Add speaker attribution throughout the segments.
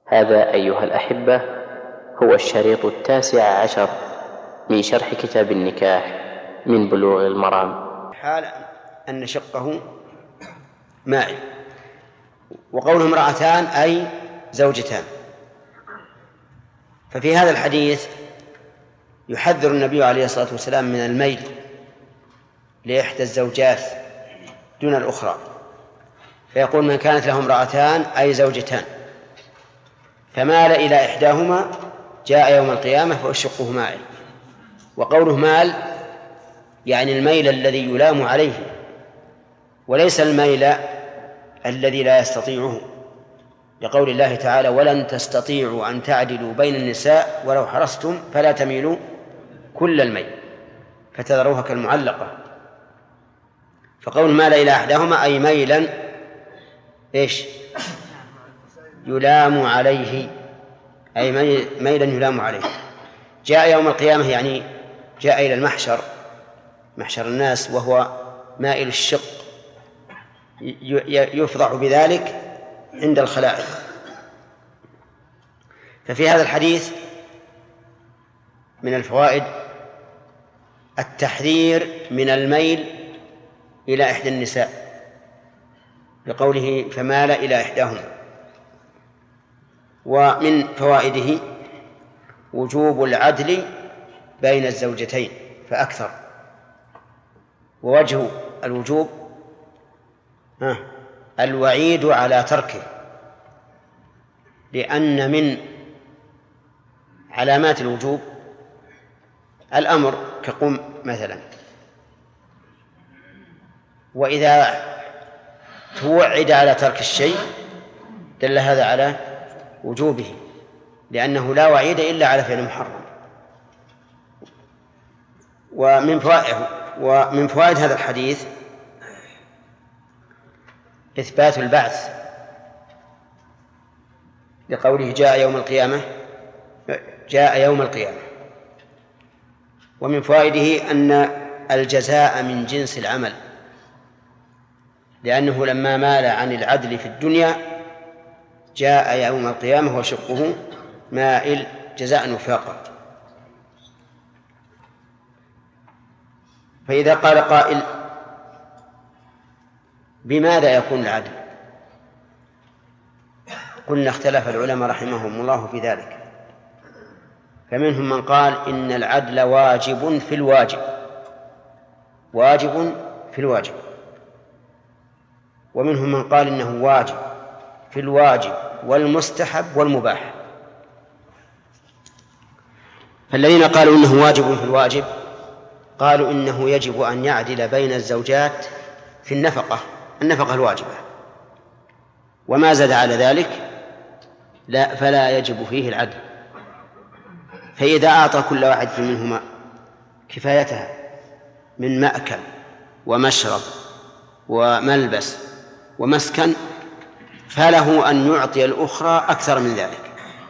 Speaker 1: هذا أيها الأحبة هو الشريط 19 من شرح كتاب النكاح من بلوغ المرام.
Speaker 2: حال أن شقه مائل. وقوله امرأتان أي زوجتان. ففي هذا الحديث يحذر النبي عليه الصلاة والسلام من الميل لإحدى الزوجات دون الأخرى، فيقول من كانت له امرأتان أي زوجتان فمال إلى إحداهما جاء يوم القيامة فشقه مائل. وقوله مال يعني الميل الذي يلام عليه، وليس الميل الذي لا يستطيعه، لقول الله تعالى ولن تستطيعوا أن تعدلوا بين النساء ولو حرصتم فلا تميلوا كل الميل فتذروها كالمعلقة. فقول مال إلى إحداهما أي ميلا يلام عليه، أي ميلا يلام عليه. جاء يوم القيامة يعني جاء إلى المحشر، محشر الناس، وهو مائل الشق، يفضح بذلك عند الخلائق. ففي هذا الحديث من الفوائد التحذير من الميل إلى إحدى النساء بقوله فمال إلى إحداهما. ومن فوائده وجوب العدل بين الزوجتين فأكثر. ووجه الوجوب الوعيد على تركه، لأن من علامات الوجوب الأمر كقم مثلا، وإذا توعد على ترك الشيء دل هذا على وجوبه، لأنه لا وعيد إلا على فعل محرم. ومن فوائد هذا الحديث إثبات البعث، لقوله جاء يوم القيامة. ومن فوائده أن الجزاء من جنس العمل، لأنه لما مال عن العدل في الدنيا جاء يوم القيامة وشقه مائل جزاء وفاقا. فإذا قال قائل بماذا يكون العدل؟ قلنا اختلف العلماء رحمهم الله في ذلك، فمنهم من قال إن العدل واجب في الواجب، واجب في الواجب، ومنهم من قال إنه واجب في الواجب والمستحب والمباح. فالذين قالوا إنه واجب في الواجب قالوا إنه يجب أن يعدل بين الزوجات في النفقة الواجبة، وما زاد على ذلك فلا يجب فيه العدل. فإذا أعطى كل واحد منهما كفايتها من مأكل ومشرب وملبس ومسكن فله أن يعطي الأخرى أكثر من ذلك.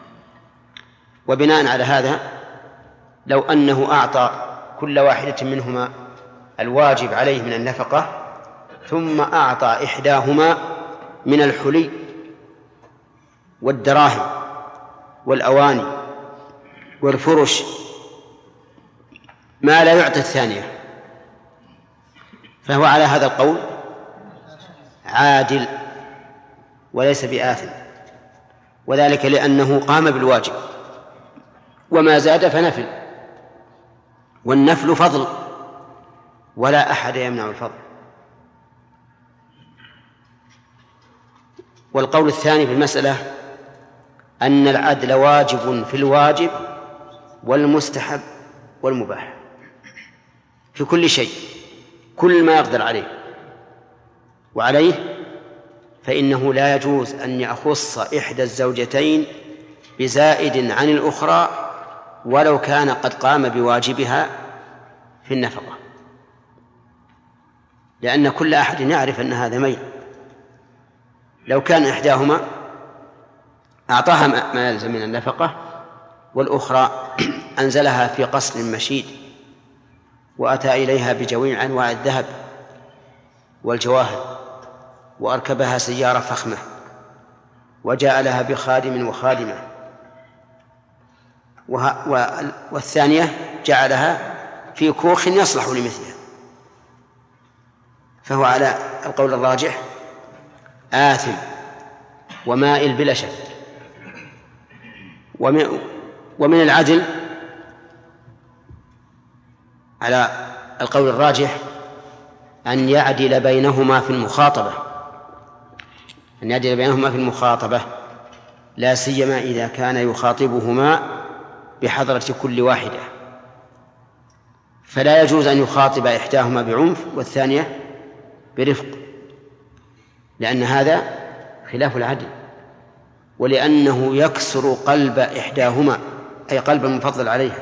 Speaker 2: وبناء على هذا لو أنه أعطى كل واحدة منهما الواجب عليه من النفقة ثم أعطى إحداهما من الحلي والدراهم والأواني والفرش ما لا يعطي الثانية، فهو على هذا القول عادل وليس بآثم، وذلك لأنه قام بالواجب، وما زاد فنفل، والنفل فضل ولا أحد يمنع الفضل. والقول الثاني في المسألة أن العدل واجب في الواجب والمستحب والمباح في كل شيء، كل ما يقدر عليه، وعليه فإنه لا يجوز أن يخص إحدى الزوجتين بزائد عن الأخرى ولو كان قد قام بواجبها في النفقة، لأن كل أحد يعرف أن هذا ميل. لو كان إحداهما أعطاها ما يلزم من النفقة والأخرى أنزلها في قصر مشيد وأتى إليها بجميع أنواع الذهب والجواهر وأركبها سيارة فخمة وجعلها بخادم وخادمة، والثانية جعلها في كوخ يصلح لمثلها، فهو على القول الراجح آثم ومائل بلا شك. ومن العدل على القول الراجح أن يعدل بينهما في المخاطبة، لا سيما إذا كان يخاطبهما بحضرة كل واحدة، فلا يجوز أن يخاطب إحداهما بعنف والثانية برفق، لأن هذا خلاف العدل، ولأنه يكسر قلب إحداهما أي قلب المفضل عليها.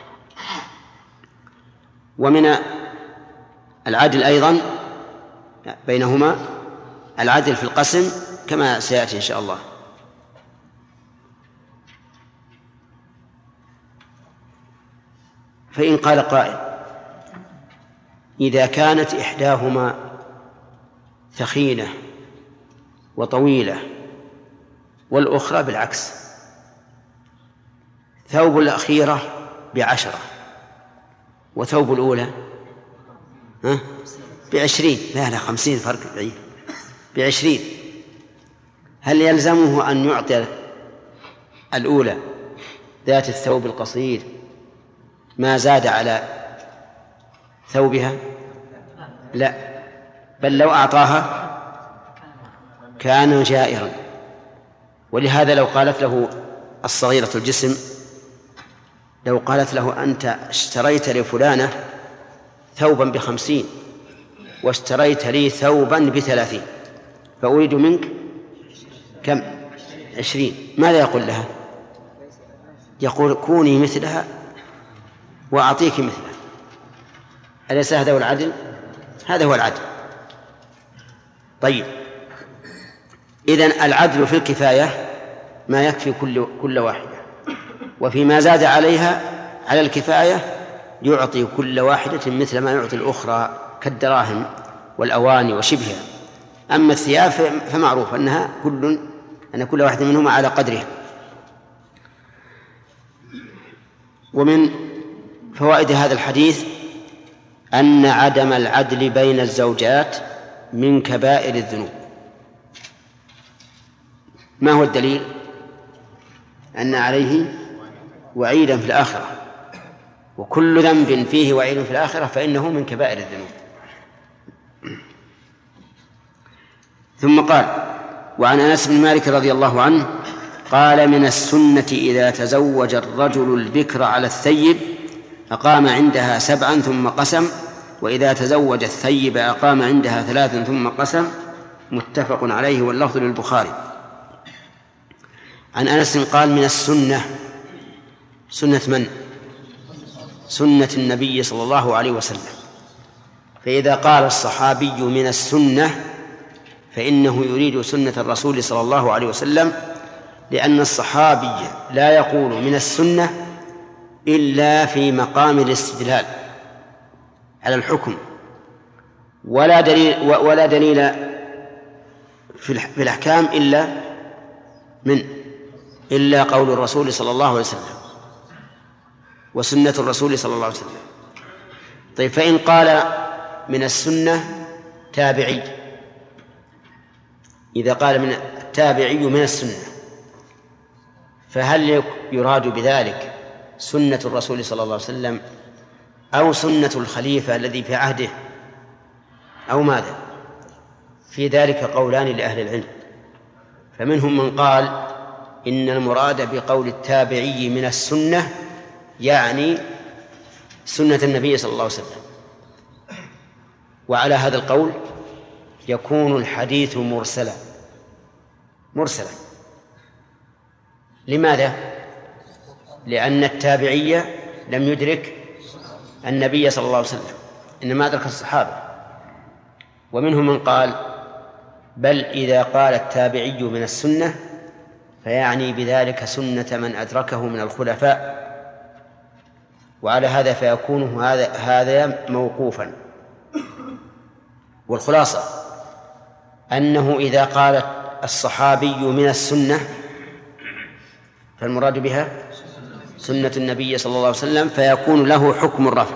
Speaker 2: ومن العدل أيضا بينهما العدل في القسم كما سيأتي إن شاء الله. فإن قال قائل: إذا كانت إحداهما ثخينة وطويلة والأخرى بالعكس، ثوب الأخيرة ب10 وثوب الأولى 20، لا 50 فرق بعيد، 20، هل يلزمه أن يعطي الأولى ذات الثوب القصير ما زاد على ثوبها؟ لا، بل لو أعطاها كان جائرا. ولهذا لو قالت له الصغيرة الجسم، لو قالت له: أنت اشتريت لفلانة ثوبا ب50 واشتريت لي ثوبا ب30 فأريد منك كم؟ 20، ماذا يقول لها؟ يقول: كوني مثلها وأعطيك مثلها. أليس هذا هو العدل؟ هذا هو العدل. طيب، إذن العدل في الكفاية ما يكفي كل واحدة، وفيما زاد عليها على الكفاية يعطي كل واحدة مثل ما يعطي الأخرى كالدراهم والأواني وشبهها. أما الثياب فمعروف أن كل واحدة منهما على قدرها. ومن فوائد هذا الحديث أن عدم العدل بين الزوجات من كبائر الذنوب. ما هو الدليل؟ أن عليه وعيدا في الآخرة، وكل ذنب فيه وعيد في الآخرة فإنه من كبائر الذنوب. ثم قال: وعن أنس بن مالك رضي الله عنه قال: من السنة إذا تزوج الرجل البكر على الثيب أقام عندها 7 ثم قسم، وإذا تزوج الثيب أقام عندها 3 ثم قسم. متفق عليه واللفظ للبخاري. عن أنس قال: من السنة، سنة من؟ سنة النبي صلى الله عليه وسلم. فإذا قال الصحابي من السنة فإنه يريد سنة الرسول صلى الله عليه وسلم، لأن الصحابي لا يقول من السنة إلا في مقام الاستدلال على الحكم، ولا دليل في الأحكام إلا قول الرسول صلى الله عليه وسلم وسنة الرسول صلى الله عليه وسلم. طيب، فإن قال من السنة تابعي، إذا قال من التابعي من السنة، فهل يراد بذلك سنة الرسول صلى الله عليه وسلم أو سنة الخليفة الذي في عهده أو ماذا؟ في ذلك قولان لأهل العلم. فمنهم من قال إن المراد بقول التابعي من السنة يعني سنة النبي صلى الله عليه وسلم، وعلى هذا القول يكون الحديث مرسلا. لماذا؟ لأن التابعي لم يدرك النبي صلى الله عليه وسلم، إنما أدرك الصحابة. ومنهم من قال بل إذا قال التابعي من السنة فيعني بذلك سنة من أدركه من الخلفاء، وعلى هذا فيكون هذا موقوفا. والخلاصة أنه إذا قال الصحابي من السنة فالمراد بها سنة النبي صلى الله عليه وسلم، فيكون له حكم الرفع،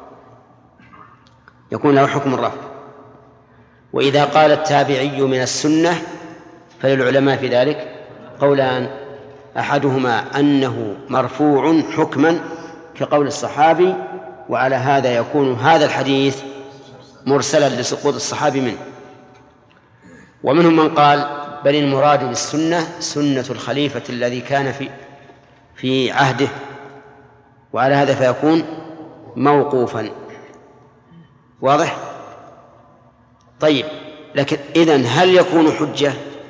Speaker 2: يكون له حكم الرفع. وإذا قال التابعي من السنة فللعلماء في ذلك قولان، أحدهما أنه مرفوع حكما كقول الصحابي، وعلى هذا يكون هذا الحديث مرسلا لسقوط الصحابي منه. ومنهم من قال بل المراد بالسنة سنة الخليفة الذي كان في عهده، وعلى هذا فيكون موقوفا. واضح؟ طيب، لكن إذن هل يكون حجة؟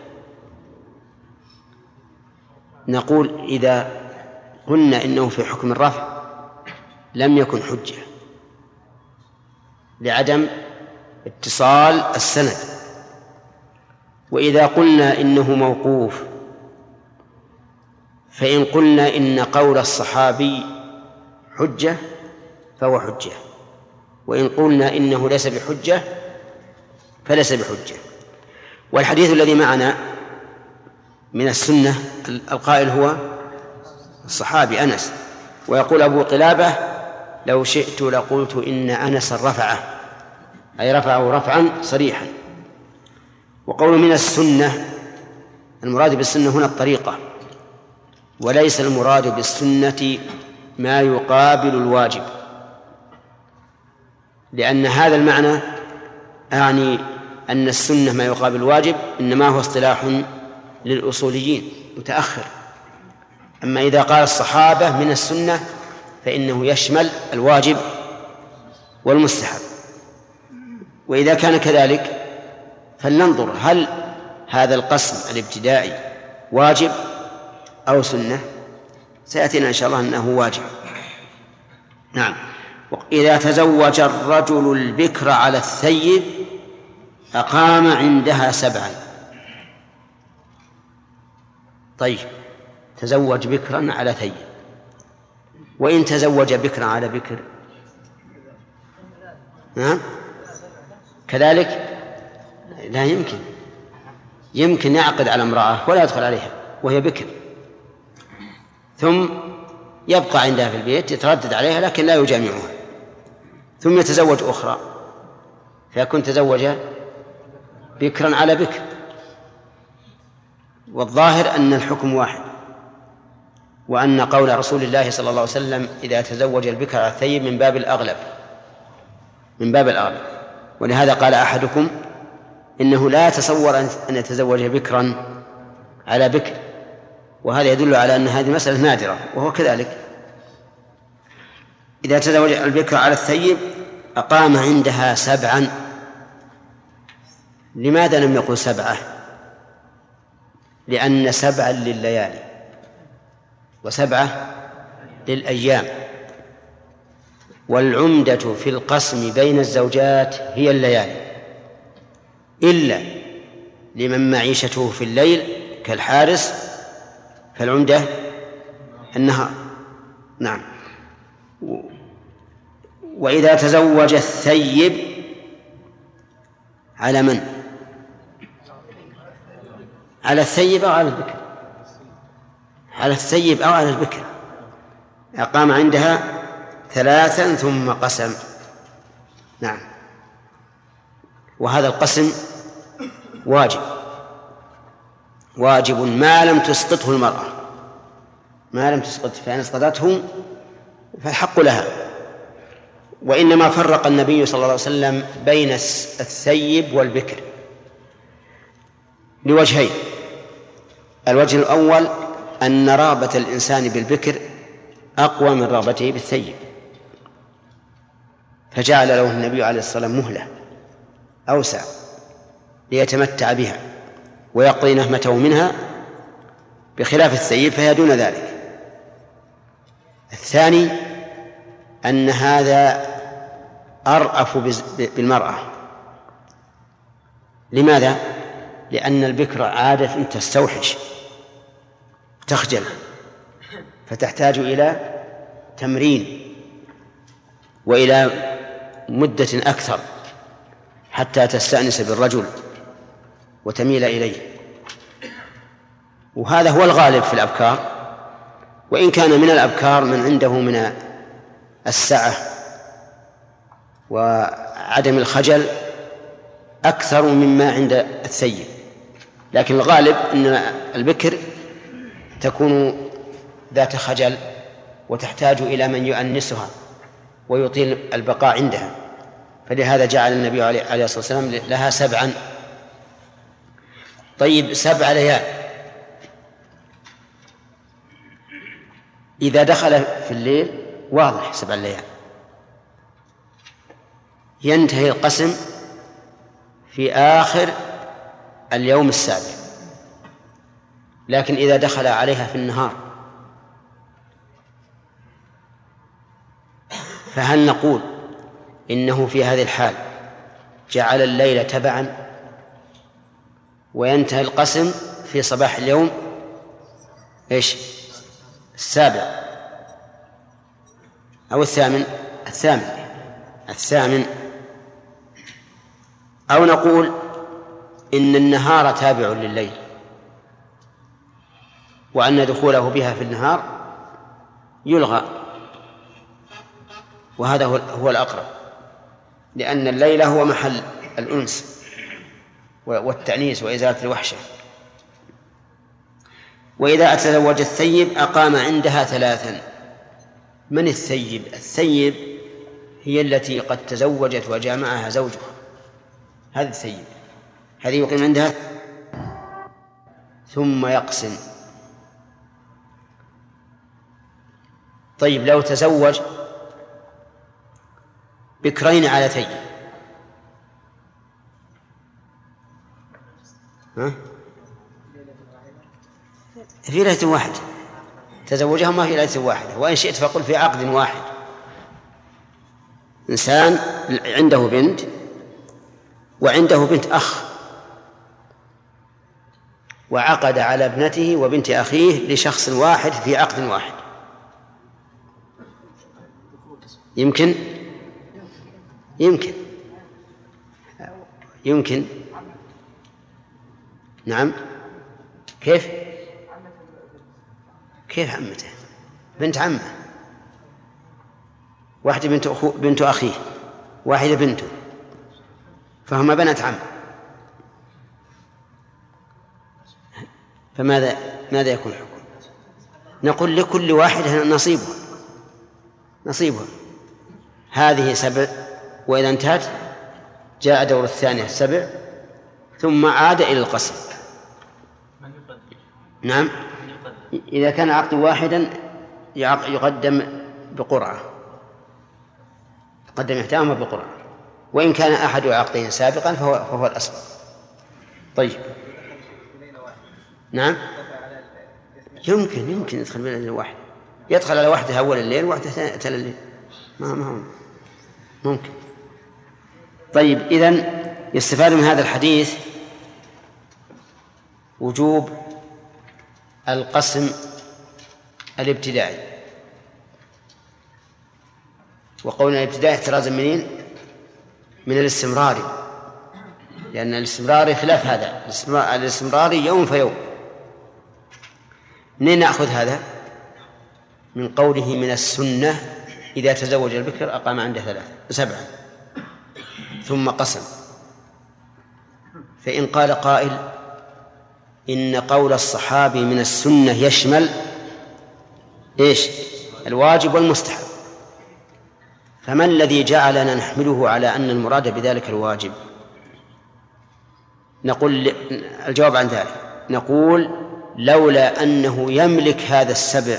Speaker 2: نقول إذا قلنا إنه في حكم الرفع لم يكن حجة لعدم اتصال السند، وإذا قلنا إنه موقوف فإن قلنا إن قول الصحابي حجة فهو حجة، وإن قلنا إنه ليس بحجة فليس بحجة. والحديث الذي معنا من السنة القائل هو الصحابي أنس، ويقول أبو قلابة لو شئت لقلت إن أنس رفعه، أي رفعه رفعا صريحا. وقول من السنة المراد بالسنة هنا الطريقة، وليس المراد بالسنة ما يقابل الواجب، لأن هذا المعنى أعني أن السنة ما يقابل الواجب إنما هو اصطلاح للأصوليين متأخر. أما إذا قال الصحابة من السنة فإنه يشمل الواجب والمستحب. وإذا كان كذلك فلننظر هل هذا القسم الابتدائي واجب أو سنة. سيأتينا إن شاء الله أنه واجب. نعم. إذا تزوج الرجل البكر على الثيب أقام عندها 7. طيب، تزوج بكرا على ثيب، وإن تزوج بكرا على بكر نعم كذلك لا يمكن يعقد على امرأة ولا يدخل عليها وهي بكر، ثم يبقى عندها في البيت يتردد عليها لكن لا يجامعها، ثم يتزوج أخرى فيكون تزوج بكرا على بكر. والظاهر أن الحكم واحد، وأن قول رسول الله صلى الله عليه وسلم إذا تزوج البكر على الثيب من باب الأغلب، ولهذا قال أحدكم إنه لا يتصور أن يتزوج بكرا على بكر، وهذا يدل على أن هذه مسألة نادرة، وهو كذلك. إذا تزوج البكر على الثيب أقام عندها 7. لماذا لم يقل 7؟ لأن 7 لليالي و7 للأيام، والعمدة في القسم بين الزوجات هي الليالي، إلا لمن معيشته في الليل كالحارس فالعمدة النهار. نعم. وإذا تزوج الثيب على من؟ على الثيب أو على البكر؟ على الثيب أو على البكر. أقام عندها 3 ثم قسم. نعم. وهذا القسم واجب ما لم تسقطه المرأة، ما لم تسقط، فإن اسقطته فالحق لها. وإنما فرق النبي صلى الله عليه وسلم بين الثيب والبكر لوجهين. الوجه الأول أن رغبة الإنسان بالبكر أقوى من رغبته بالثيب، فجعل له النبي عليه الصلاة والسلام مهلة أوسع ليتمتع بها ويقضي نهمته منها، بخلاف الثيب فهي دون ذلك. الثاني أن هذا أرأف بالمرأة. لماذا؟ لأن البكر عادة تستوحش، تخجل، فتحتاج إلى تمرين وإلى مدة أكثر حتى تستأنس بالرجل وتميل إليه. وهذا هو الغالب في الأبكار، وإن كان من الأبكار من عنده من السعة وعدم الخجل أكثر مما عند الثيب، لكن الغالب أن البكر تكون ذات خجل وتحتاج إلى من يؤنسها ويطيل البقاء عندها، فلهذا جعل النبي عليه الصلاة والسلام لها 7. طيب 7 ليال إذا دخل في الليل واضح 7 ليال ينتهي القسم في آخر اليوم 7، لكن إذا دخل عليها في النهار فهل نقول إنه في هذه الحال جعل الليل تبعا وينتهي القسم في صباح اليوم 7 أو 8؟ الثامن، أو نقول إن النهار تابع لليل وأن دخوله بها في النهار يلغى، وهذا هو الأقرب، لأن الليل هو محل الأنس والتأنيس وإزالة الوحشة. وإذا تزوج الثيب أقام عندها 3. من الثيب؟ الثيب هي التي قد تزوجت وجامعها زوجها، هذا الثيب، هذه يقيم عندها ثم يقسم. طيب لو تزوج بكرين علتين في ليلة واحدة، تزوجهما في ليلة واحدة، وإن شئت فقل في عقد واحد. إنسان عنده بنت وعنده بنت أخ، وعقد على ابنته وبنت أخيه لشخص واحد في عقد واحد، يمكن نعم. كيف عمته؟ بنت عمه، واحدة بنت أخيه، واحدة بنته، فهما بنات عم، فماذا يكون الحكم؟ نقول لكل واحدة نصيبها. هذه 7، وإذا انتهت جاء دور الثانية 7 ثم عاد إلى القسم. نعم، إذا كان عقد واحدا يقدم بقرعة، يقدم إحداهما بقرعة، وإن كان أحد عقدين سابقا فهو الأصل. طيب نعم، يمكن يدخل بين الواحد، يدخل على واحدة أول الليل وواحدة ثانية الليل، ما هو ممكن. طيب إذن يستفاد من هذا الحديث وجوب القسم الابتدائي، وقولنا الابتدائي احترازا من الاستمراري، لأن الاستمراري خلاف هذا، الاستمراري يوم فيوم. منين نأخذ هذا؟ من قوله من السنة إذا تزوج البكر أقام عنده 7 ثم قسم. فإن قال قائل إن قول الصحابي من السنة يشمل الواجب والمستحب، فما الذي جعلنا نحمله على أن المراد بذلك الواجب؟ نقول الجواب عن ذلك، نقول لولا أنه يملك هذا 7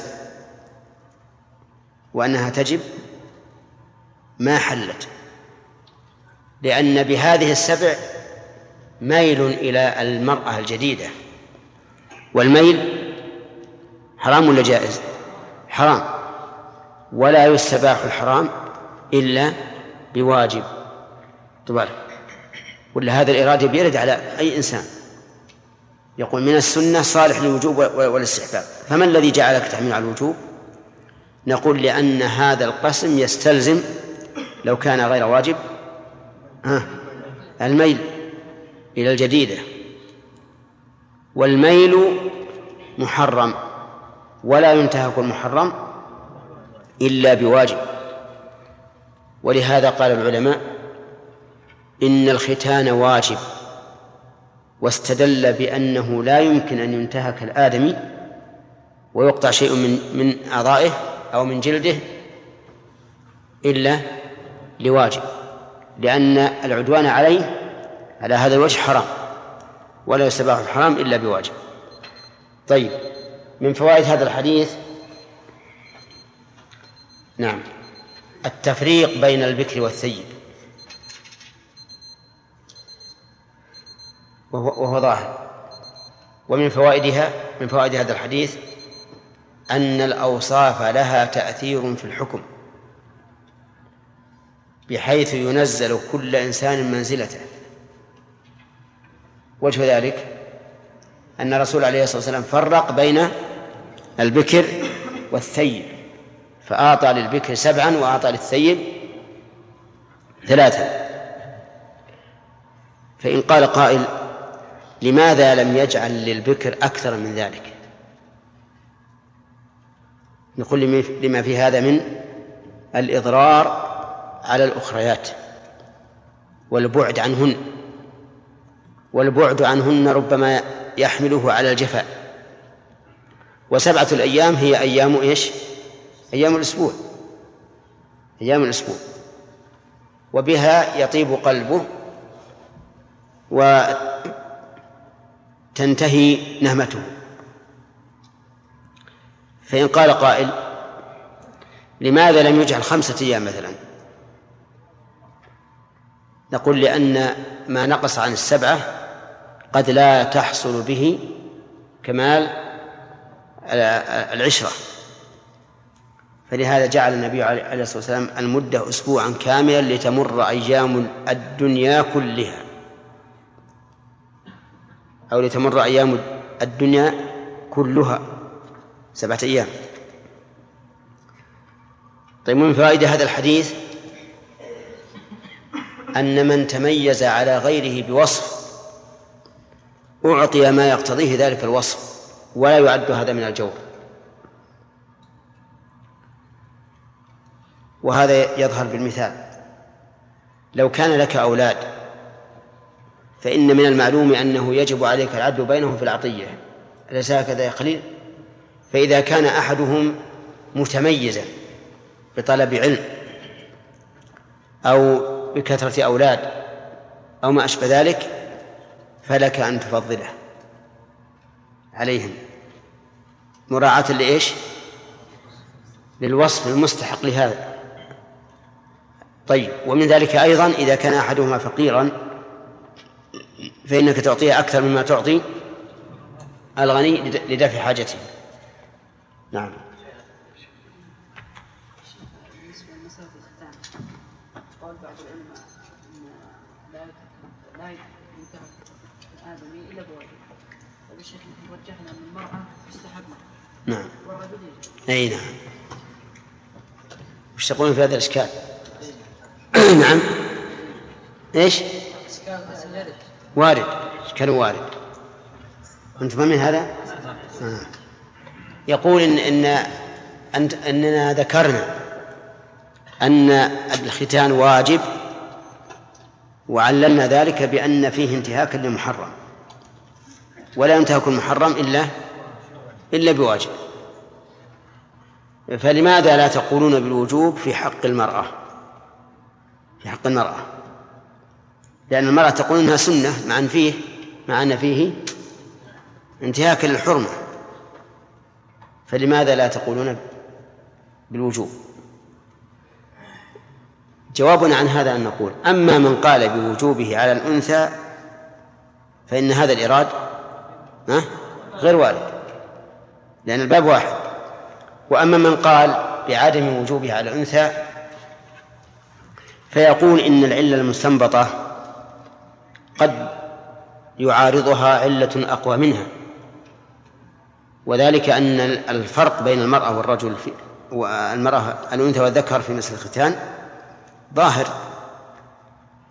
Speaker 2: وأنها تجب ما حلت، لأن بهذه 7 ميل إلى المرأة الجديدة، والميل حرام ولا جائز؟ حرام، ولا يستباح الحرام إلا بواجب. طبعا ولا هذا الإرادة بيرد على أي إنسان يقول من السنة صالح للوجوب والاستحباب، فما الذي جعلك تحمل على الوجوب؟ نقول لأن هذا القسم يستلزم لو كان غير واجب الميل إلى الجديدة، والميل محرم، ولا ينتهك المحرم إلا بواجب. ولهذا قال العلماء إن الختان واجب، واستدل بأنه لا يمكن أن ينتهك الآدمي ويقطع شيء من أعضائه أو من جلده إلا لواجب، لأن العدوان عليه على هذا الوجه حرام، ولا يستباح الحرام إلا بواجب. طيب، من فوائد هذا الحديث نعم التفريق بين البكر والثيب، وهو ظاهر. ومن من فوائد هذا الحديث أن الأوصاف لها تأثير في الحكم، بحيث ينزل كل إنسان منزلته. وجه ذلك أن الرسول عليه الصلاة والسلام فرق بين البكر والثيب، فأعطى للبكر 7 وأعطى للثيب 3. فإن قال قائل لماذا لم يجعل للبكر أكثر من ذلك؟ نقول لما في هذا من الإضرار على الأخريات والبعد عنهن ربما يحمله على الجفاء. و7 الأيام هي أيام إيش؟ أيام الأسبوع، وبها يطيب قلبه وتنتهي نهمته. فإن قال قائل لماذا لم يجعل 5 أيام مثلا؟ نقول لأن ما نقص عن 7 قد لا تحصل به كمال العشرة، فلهذا جعل النبي عليه الصلاة والسلام المدة أسبوعا كاملا لتمر أيام الدنيا كلها، أو لتمر أيام الدنيا كلها 7 أيام. طيب، من فوائد هذا الحديث أن من تميز على غيره بوصف أعطي ما يقتضيه ذلك الوصف، ولا يعد هذا من الجور. وهذا يظهر بالمثال: لو كان لك أولاد فإن من المعلوم أنه يجب عليك العدل بينهم في العطية، أليس هكذا يا خليل؟ فإذا كان أحدهم متميزا بطلب علم أو بكثرة أولاد أو ما أشبه ذلك، فلك أن تفضله عليهم مراعاة لإيش؟ للوصف المستحق لهذا. طيب، ومن ذلك أيضا إذا كان أحدهما فقيرا فإنك تعطيه أكثر مما تعطي الغني لدفع حاجته. نعم.
Speaker 3: بالنسبة لمسألة الختان، قال بعض العلماء لا ينتهك الآدمي إلا بواجب، وبالشيخ وجهنا أن المرأة تستحبنا.
Speaker 2: نعم.
Speaker 3: والرجل يجب.
Speaker 2: أي نعم. وش تقولون في هذا الإشكال؟ نعم. إيش؟ وارد، إشكال وارد. أنتم من هذا؟ يقول أننا ذكرنا أن الختان واجب، وعللنا ذلك بأن فيه انتهاكا للمحرم، ولا ينتهك المحرم إلا بواجب. فلماذا لا تقولون بالوجوب في حق المرأة؟ لأن المرأة تقول إنها سنة مع أن فيه انتهاكا للحرمة، فلماذا لا تقولون بالوجوب؟ جوابنا عن هذا أن نقول: أما من قال بوجوبه على الأنثى فإن هذا الإراد غير وارد، لأن الباب واحد. وأما من قال بعدم وجوبه على الأنثى فيقول إن العلة المستنبطة قد يعارضها علة أقوى منها، وذلك أن الفرق بين المرأة والرجل الأنثى والذكر في مسألة الختان ظاهر،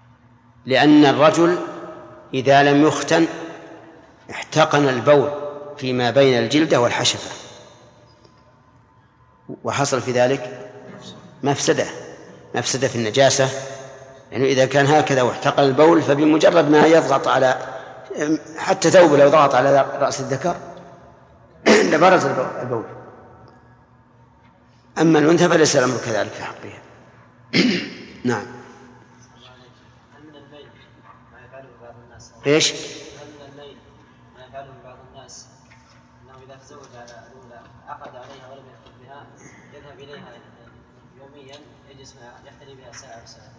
Speaker 2: لأن الرجل إذا لم يختن احتقن البول فيما بين الجلدة والحشفة، وحصل في ذلك مفسدة في النجاسة. يعني إذا كان هكذا واحتقن البول فبمجرد ما يضغط على حتى ثوب لو ضغط على رأس الذكر لبرز البول. أما الأنثى فليس الأمر كذلك في حقها. نعم. إيش؟
Speaker 4: هل من الليل ما يفعله بعض الناس أنه إذا تزوج على الأولى عقد عليها ولم يدخل بها يذهب إليها يوميا يجلس يحتري بها ساعة وساعتين؟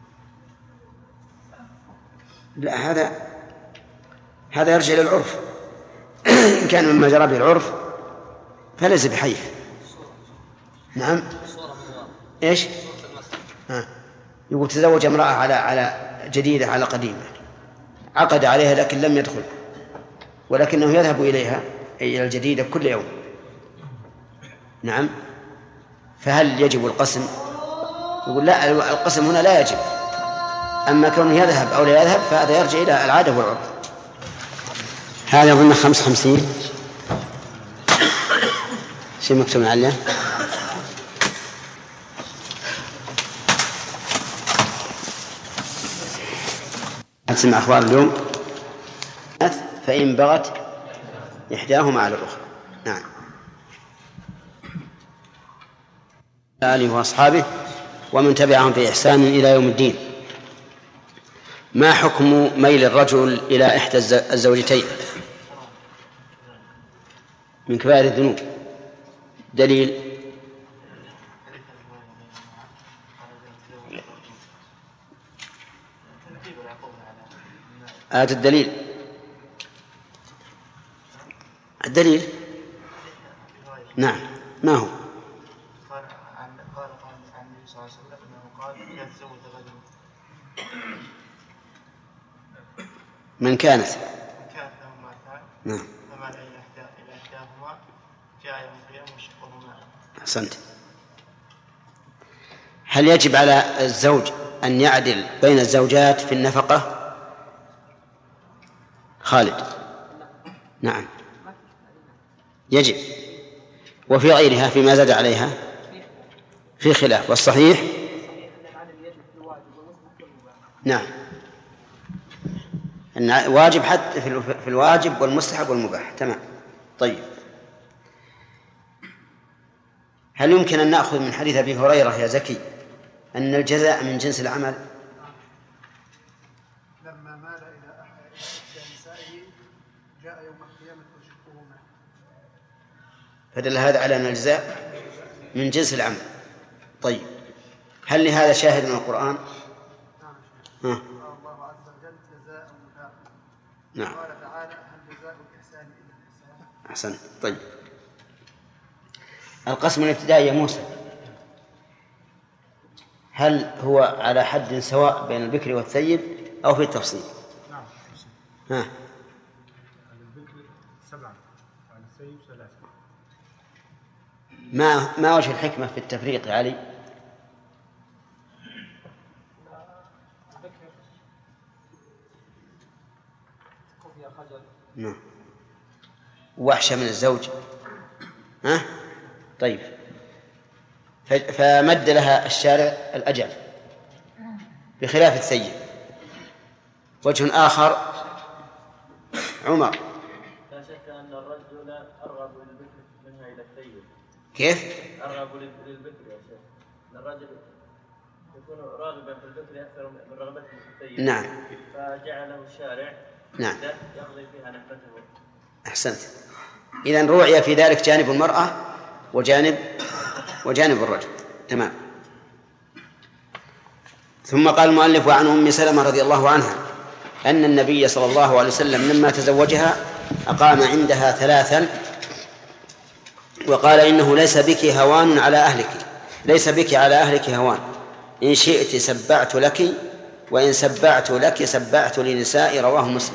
Speaker 2: لا، هذا يرجع إلى العرف. إن كان مما جرى به العرف فليس بحيث. نعم. إيش؟ يقول تزوج امرأة على جديدة على قديمة، عقد عليها لكن لم يدخل، ولكنه يذهب إليها إلى الجديدة كل يوم. نعم. فهل يجب القسم؟ يقول لا، القسم هنا لا يجب. أما كونه يذهب أو لا يذهب فهذا يرجع إلى العادة والعرف. هذا ضمن 55 شيء مكتوب عليه. أسمع أخبار اليوم فإن بغت إحداهما على الأخرى. نعم. آله وأصحابه ومن تبعهم بإحسان إلى يوم الدين. ما حكم ميل الرجل إلى إحدى الزوجتين؟ من كبائر الذنوب. دليل؟ الدليل. الدليل. نعم. ما هو؟
Speaker 5: قال عن النبي صلى الله عليه وسلم انه قال لا تزوج الرجل
Speaker 2: من كانت
Speaker 5: له امرأتان.
Speaker 2: نعم.
Speaker 5: فمال الى احداهما جاء يوم القيامه وشقه ماء.
Speaker 2: أحسنت. هل يجب على الزوج أن يعدل بين الزوجات في النفقة؟ خالد. نعم يجب. وفي غيرها فيما زاد عليها في خلاف، والصحيح نعم أن واجب حتى في الواجب والمستحب والمباح. تمام. طيب، هل يمكن أن نأخذ من حديث أبي هريرة يا زكي أن الجزاء من جنس العمل؟
Speaker 5: لما مال الى احد نسائه جاء يوم القيامه وشقه ماء.
Speaker 2: فدل هذا على أن الجزاء من جنس العمل. طيب، هل لهذا شاهد من القرآن؟
Speaker 5: نعم. الله عز وجل جزاء وفاقا.
Speaker 2: نعم.
Speaker 5: قال تعالى هل جزاء الإحسان إلا الإحسان.
Speaker 2: أحسن. طيب، القسم الابتدائي يا موسى هل هو على حد سواء بين البكر والثيب أو في التفصيل؟
Speaker 5: نعم.
Speaker 2: ها.
Speaker 5: البكر 7 وعلى الثيب 3.
Speaker 2: ما وجه الحكمة في التفريق يا علي؟ نعم. وحشة من الزوج. ها؟ طيب، فمد لها الشارع الأجل بخلاف الثيب. وجه آخر عمر.
Speaker 6: لا شك أن الرجل أرغب للبكر منها إلى الثيب.
Speaker 2: كيف؟
Speaker 6: أرغب للبكر يا شيخ. أن الرجل يكون راغبا في البكر أكثر من رغبته في الثيب.
Speaker 2: نعم.
Speaker 6: فجعله الشارع
Speaker 2: نعم.
Speaker 6: يقضي فيها نحبته.
Speaker 2: أحسنت. إذن روعي في ذلك جانب المرأة وجانب الرجل. تمام. ثم قال المؤلف وعن أم سلمة رضي الله عنها أن النبي صلى الله عليه وسلم لما تزوجها أقام عندها 3 وقال إنه ليس بك هوان على أهلك، ليس بك على أهلك هوان، إن شئت سبعت لك وإن سبعت لك سبعت لنساء. رواه مسلم.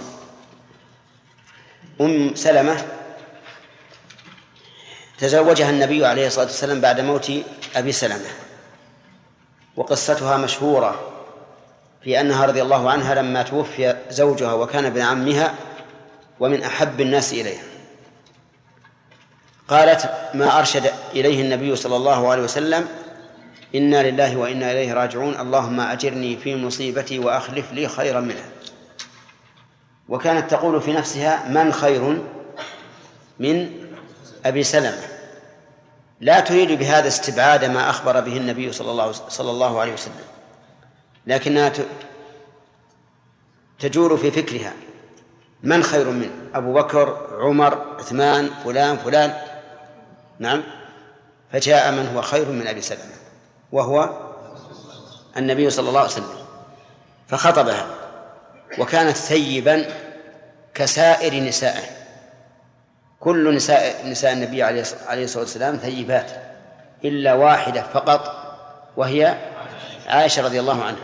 Speaker 2: أم سلمة تزوجها النبي عليه الصلاة والسلام بعد موت أبي سلمة، وقصتها مشهورة في أنها رضي الله عنها لما توفي زوجها وكان ابن عمها ومن أحب الناس إليها قالت: ما أرشد إليه النبي صلى الله عليه وسلم: إنا لله وإنا إليه راجعون، اللهم أجرني في مصيبتي وأخلف لي خيرا منها. وكانت تقول في نفسها: من خير من أبي سلمة؟ لا تريد بهذا استبعاد ما أخبر به النبي صلى الله عليه وسلم، لكنها تجول في فكرها: من خير منه؟ أبو بكر، عمر، عثمان، فلان فلان. نعم. فجاء من هو خير من أبي سلمة، وهو النبي صلى الله عليه وسلم، فخطبها. وكانت ثيبا كسائر نسائه، كل نساء النبي عليه الصلاة والسلام ثيبات إلا واحدة فقط، وهي عائشة رضي الله عنها.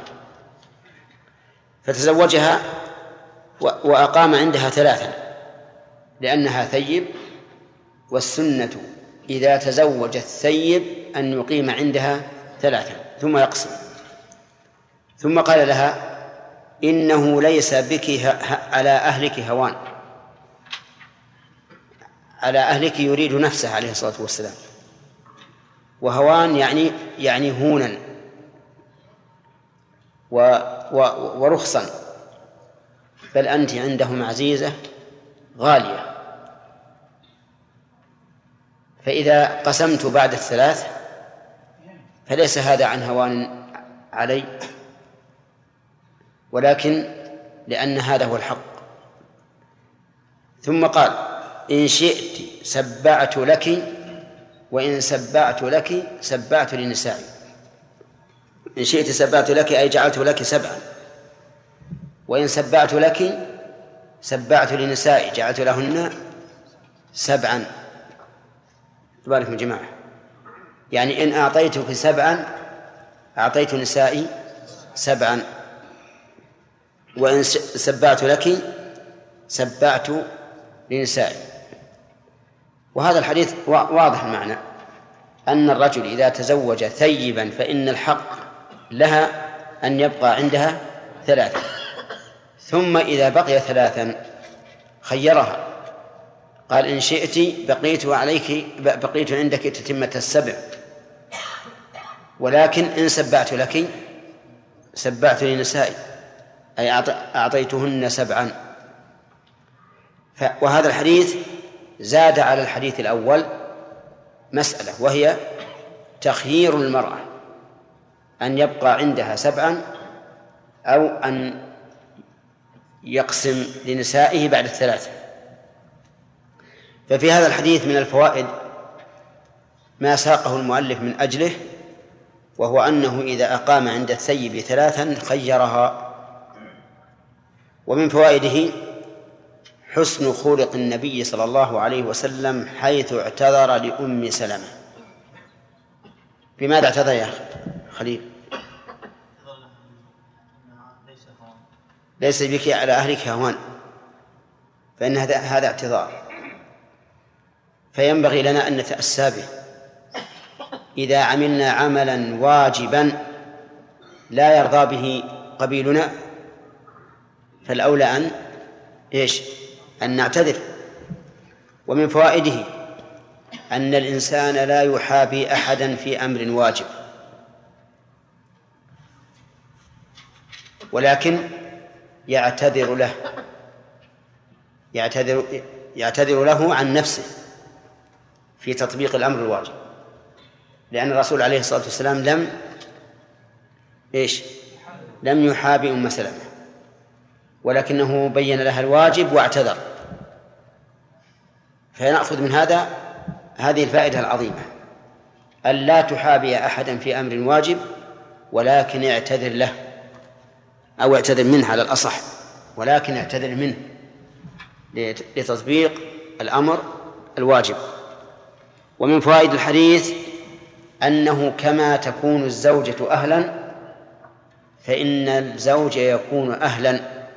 Speaker 2: فتزوجها وأقام عندها 3 لأنها ثيب، والسنة إذا تزوج الثيب أن يقيم عندها 3 ثم يقسم. ثم قال لها: إنه ليس بك على أهلك هوان. على أهلك يريد نفسه عليه الصلاة والسلام، وهوان يعني هونا ورخصا، بل أنت عندهم عزيزة غالية. فإذا قسمت بعد 3 فليس هذا عن هوان علي، ولكن لأن هذا هو الحق. ثم قال: إن شئت سبعت لك، وإن سبعت لك سبعت لنسائي. إن شئت سبعت لك أي جعلت لك 7، وإن سبعت لك سبعت لنسائي جعلت لهن 7. تبارك من جماعة، يعني إن أعطيتك 7 أعطيت نسائي 7، وإن سبعت لك سبعت لنسائي. وهذا الحديث واضح المعنى، أن الرجل إذا تزوج ثيبا فإن الحق لها أن يبقى عندها 3، ثم إذا بقي 3 خيرها، قال: إن شئت بقيت عندك تتمة 7، ولكن إن سبعت لك سبعت لنسائي أي أعطيتهن 7. وهذا الحديث زاد على الحديث الأول مسألة، وهي تخيير المرأة أن يبقى عندها 7 أو أن يقسم لنسائه بعد 3. ففي هذا الحديث من الفوائد ما ساقه المؤلف من أجله، وهو أنه إذا أقام عند الثيب 3 خيرها. ومن فوائده حسن خلق النبي صلى الله عليه وسلم حيث اعتذر لأم سلمة. بماذا اعتذر يا خليل؟ ليس بك على أهلك هوان، فإن هذا اعتذار، فينبغي لنا أن نتأسى به. إذا عملنا عملا واجبا لا يرضى به قبيلنا فالأولى أن نعتذر. ومن فوائده أن الإنسان لا يحابي أحدا في أمر واجب، ولكن يعتذر له عن نفسه في تطبيق الأمر الواجب، لأن الرسول عليه الصلاة والسلام لم يحابي أم سلمة، ولكنه بين لها الواجب واعتذر. فنأخذ من هذه الفائدة العظيمة، أن لا تحابي أحدا في أمر واجب، ولكن اعتذر له، أو اعتذر منه على الأصح، ولكن اعتذر منه لتطبيق الأمر الواجب. ومن فوائد الحديث أنه كما تكون الزوجة أهلا فإن الزوج يكون أهلا.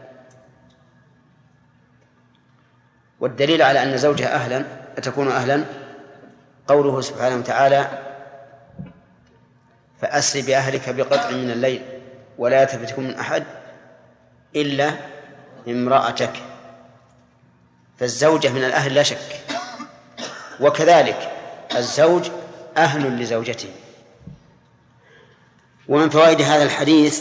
Speaker 2: والدليل على أن زوجها تكون أهلا قوله سبحانه وتعالى: فأسر بأهلك بقطع من الليل ولا يلتفت من أحد إلا امرأتك. فالزوجة من الأهل لا شك، وكذلك الزوج أهل لزوجته. ومن فوائد هذا الحديث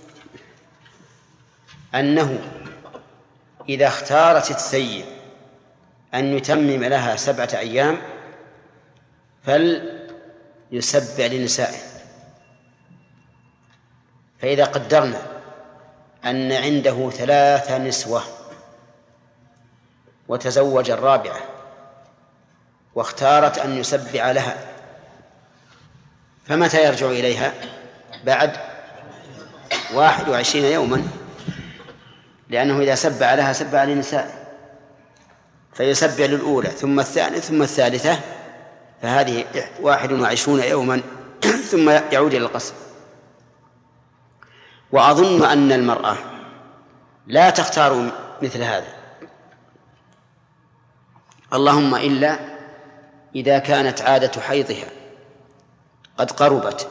Speaker 2: أنه إذا اختارت السيد أن يتمم لها 7 أيام فليسبع لنسائه. فإذا قدرنا أن عنده 3 نسوة وتزوج الرابعة واختارت أن يسبع لها، فمتى يرجع إليها؟ بعد 21 يوما، لأنه إذا سبع لها سبع لنسائه، فيسبع للأولى ثم الثانية ثم الثالثة، فهذه 21 يوما ثم يعود إلى القصر. وأظن أن المرأة لا تختار مثل هذا، اللهم إلا إذا كانت عادة حيضها قد قربت،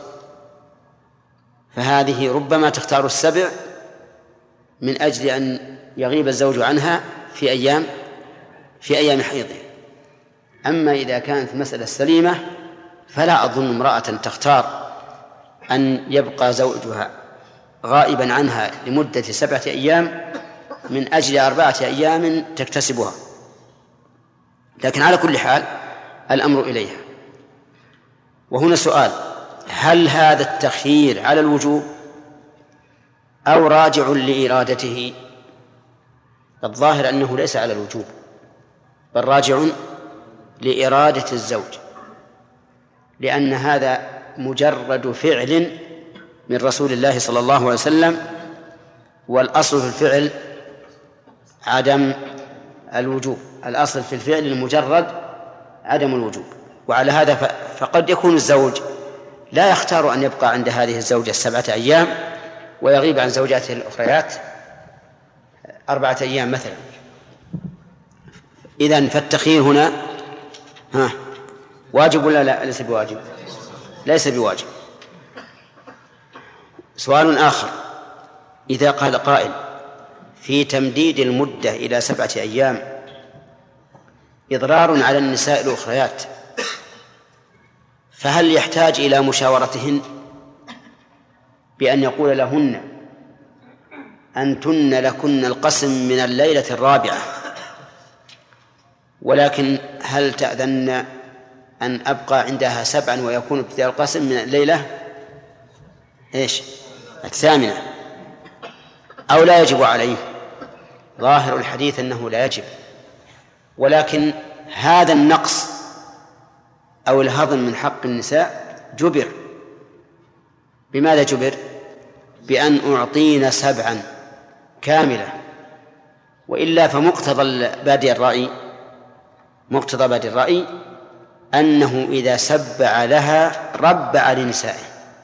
Speaker 2: فهذه ربما تختار 7 من أجل أن يغيب الزوج عنها في أيام حيضها. أما إذا كانت مسألة سليمة فلا أظن امرأة تختار أن يبقى زوجها غائبا عنها لمدة 7 أيام من أجل 4 أيام تكتسبها. لكن على كل حال الأمر إليها. وهنا سؤال: هل هذا التخيير على الوجوب أو راجع لإرادته؟ الظاهر أنه ليس على الوجوب، بل راجع لإرادة الزوج، لأن هذا مجرد فعل من رسول الله صلى الله عليه وسلم، والأصل في الفعل عدم الوجوب، الأصل في الفعل المجرد عدم الوجوب. وعلى هذا فقد يكون الزوج لا يختار أن يبقى عند هذه الزوجة 7 أيام ويغيب عن زوجاته الأخريات 4 أيام مثلا. إذن فالتخيير هنا واجب ولا لا؟ ليس بواجب، ليس بواجب. سؤال آخر: إذا قال قائل في تمديد المدة إلى 7 أيام إضرار على النساء الأخريات، فهل يحتاج إلى مشاورتهن بأن يقول لهن أنتن لكن القسم من الليلة الرابعة، ولكن هل تأذن أن أبقى عندها 7 ويكون ابتداء القسم من الليلة الثامنة، أو لا يجب عليه؟ ظاهر الحديث أنه لا يجب، ولكن هذا النقص أو الهضم من حق النساء جبر. بماذا جبر؟ بأن أعطينا 7 كاملة، وإلا فمقتضى بادئ الرأي أنه إذا سبع لها ربع لنسائه.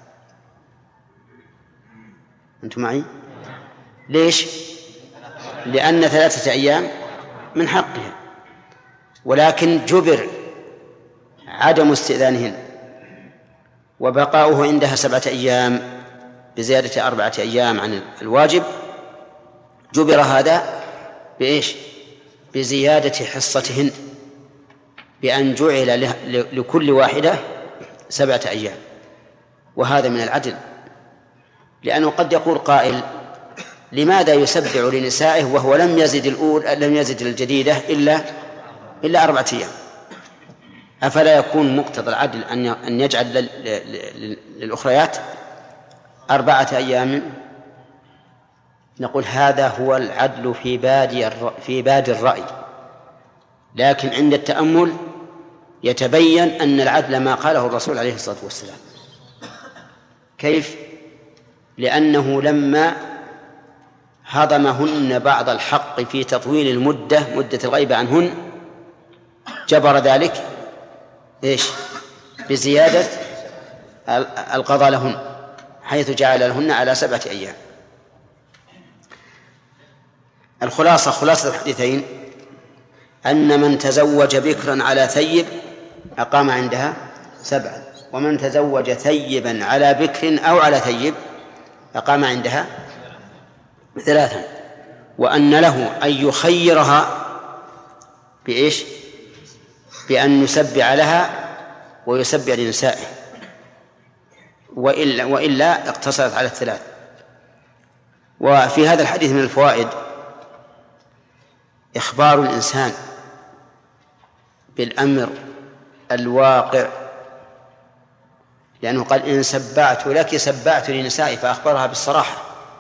Speaker 2: أنتم معي؟ ليش؟ لأن 3 أيام من حقها، ولكن جبر عدم استئذانهن وبقاؤه عندها 7 أيام بزيادة 4 أيام عن الواجب. جبر هذا بزيادة حصتهن، بأن جعل لكل واحدة 7 أيام، وهذا من العدل. لأنه قد يقول قائل: لماذا يسبع لنسائه وهو لم يزد الجديدة إلا 4 أيام؟ أفلا يكون مقتضى العدل أن يجعل للأخريات 4 أيام؟ نقول هذا هو العدل في بادئ الرأي، لكن عند التأمل يتبين أن العدل ما قاله الرسول عليه الصلاة والسلام. كيف؟ لأنه لما هضمهن بعض الحق في تطويل مدة الغيبة عنهن جبر ذلك بزيادة القضاء لهن، حيث جعل لهن على 7 أيام. خلاصة الحديثين أن من تزوج بكرا على ثيب أقام عندها 7، ومن تزوج ثيبا على بكر أو على ثيب أقام عندها 3، وأن له أن يخيرها بأن يسبع لها ويسبع لنسائه، وإلا اقتصرت على الثلاث. وفي هذا الحديث من الفوائد إخبار الإنسان بالأمر الواقع، لأنه قال إن سبعت لك سبعت لنسائي، فأخبرها بالصراحة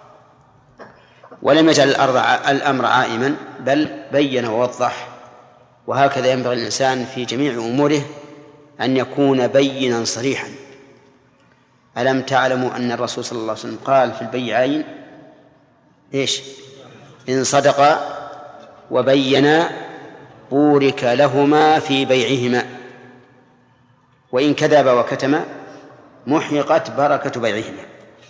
Speaker 2: ولم يجعل الأمر عائما، بل بين ووضح. وهكذا ينبغي الإنسان في جميع أموره أن يكون بينا صريحا. ألم تعلموا أن الرسول صلى الله عليه وسلم قال في البيعين إيش؟ إن صدقا وبينا بورك لهما في بيعهما، وإن كذبا وكتما محقت بركة بيعهما.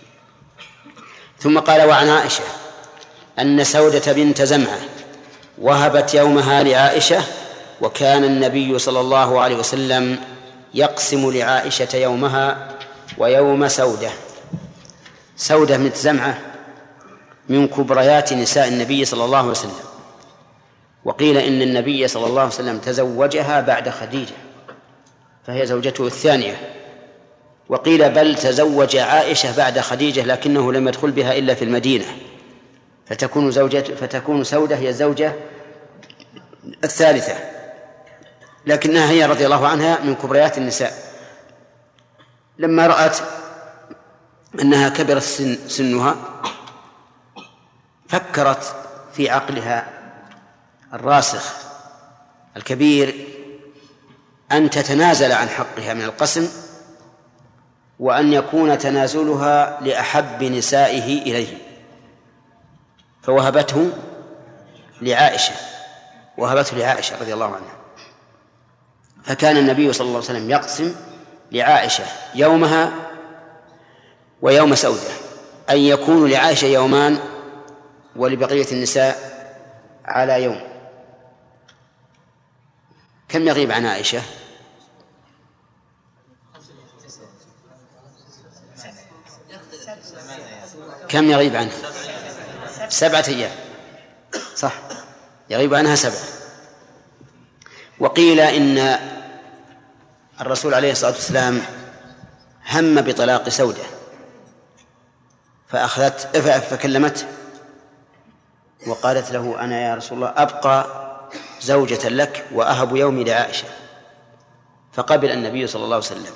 Speaker 2: ثم قال وعن عائشة أن سودة بنت زمعة وهبت يومها لعائشة، وكان النبي صلى الله عليه وسلم يقسم لعائشة يومها ويوم سودة. سودة بنت زمعة من كبريات نساء النبي صلى الله عليه وسلم، وقيل إن النبي صلى الله عليه وسلم تزوجها بعد خديجة فهي زوجته الثانية، وقيل بل تزوج عائشة بعد خديجة لكنه لم يدخل بها إلا في المدينة، فتكون سودة هي الزوجة الثالثة، لكنها هي رضي الله عنها من كبريات النساء. لما رأت أنها كبرت سنها فكرت في عقلها الراسخ الكبير أن تتنازل عن حقها من القسم، وأن يكون تنازلها لأحب نسائه إليه، فوهبته لعائشة رضي الله عنها. فكان النبي صلى الله عليه وسلم يقسم لعائشة يومها ويوم سودة، أن يكون لعائشة يومان ولبقية النساء على يوم. كم يغيب عن عائشة؟ كم يغيب عنها؟ 7 أيام، صح، يغيب عنها 7. وقيل إن الرسول عليه الصلاة والسلام هم بطلاق سودة فكلمته وقالت له أنا يا رسول الله أبقى زوجة لك وأهب يومي لعائشة، فقبل النبي صلى الله عليه وسلم.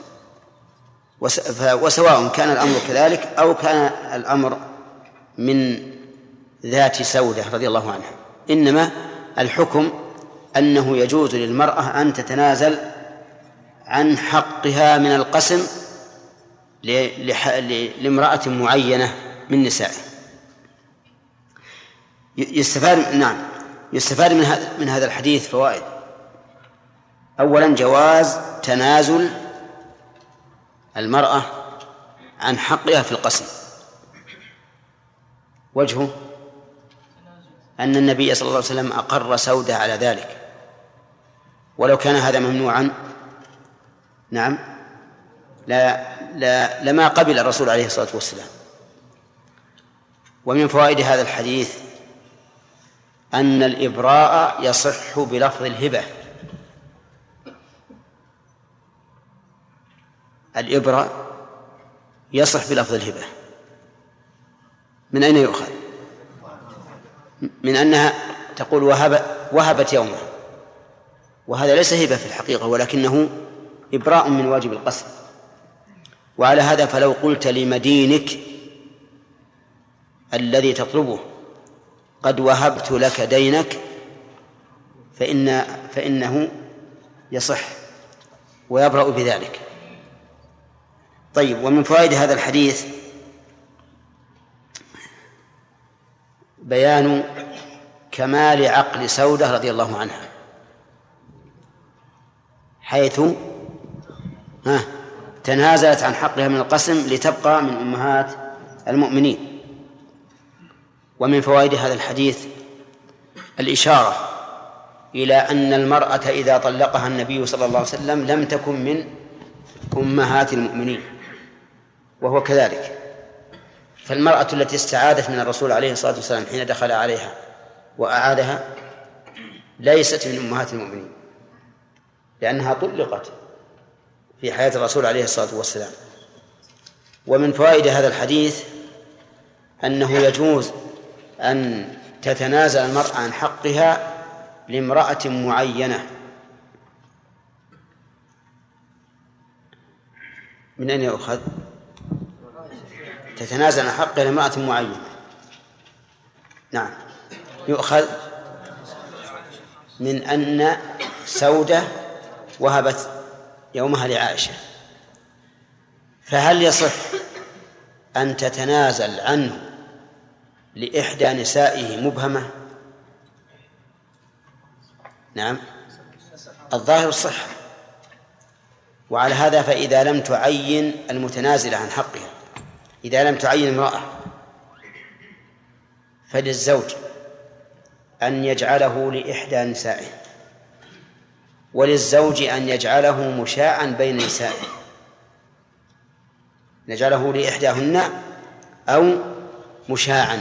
Speaker 2: وسواء كان الأمر كذلك أو كان الأمر من ذات سودة رضي الله عنها، إنما الحكم أنه يجوز للمرأة أن تتنازل عن حقها من القسم لامرأة معينة من نسائه. يستفاد من هذا الحديث فوائد. أولا جواز تنازل المرأة عن حقها في القسم. وجهه أن النبي صلى الله عليه وسلم أقر سودة على ذلك، ولو كان هذا ممنوعا لما قبل الرسول عليه الصلاة والسلام. ومن فوائد هذا الحديث أن الإبراء يصح بلفظ الهبة. الإبراء يصح بلفظ الهبة. من أين يؤخذ؟ من أنها تقول وهبت يومها، وهذا ليس هبة في الحقيقة ولكنه إبراء من واجب القسم. وعلى هذا فلو قلت لمدينك الذي تطلبه قد وهبت لك دينك فإنه يصح ويبرأ بذلك. طيب، ومن فوائد هذا الحديث بيان كمال عقل سودة رضي الله عنها، حيث تنازلت عن حقها من القسم لتبقى من أمهات المؤمنين. ومن فوائد هذا الحديث الإشارة إلى أن المرأة إذا طلقها النبي صلى الله عليه وسلم لم تكن من أمهات المؤمنين، وهو كذلك. فالمرأة التي استعاذت من الرسول عليه الصلاة والسلام حين دخل عليها وأعادها ليست من أمهات المؤمنين. لأنها طلقت في حياة الرسول عليه الصلاة والسلام. ومن فوائد هذا الحديث أنه يجوز أن تتنازل المرأة عن حقها لامرأة معينة. من أين يؤخذ؟ تتنازل عن حقها لامرأة معينة. نعم، يؤخذ من أن سودة وهبت يومها لعائشة، فهل يصح أن تتنازل عنه لإحدى نسائه مبهمة؟ نعم، الظاهر الصحة. وعلى هذا فإذا لم تعين المتنازلة عن حقها، إذا لم تعين امرأة، فللزوج أن يجعله لإحدى نسائه، وللزوج أن يجعله مشاعا بين نسائه، نجعله لإحداهن أو مشاعا.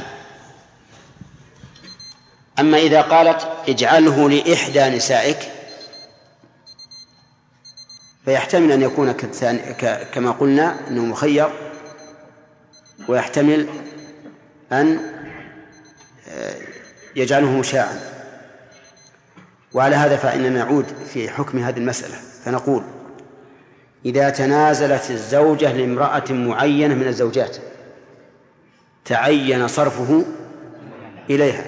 Speaker 2: أما إذا قالت اجعله لإحدى نسائك، فيحتمل أن يكون كما قلنا أنه مخير، ويحتمل أن يجعله مشاعا. وعلى هذا فإننا نعود في حكم هذه المسألة فنقول: إذا تنازلت الزوجة لامرأة معينة من الزوجات تعين صرفه إليها.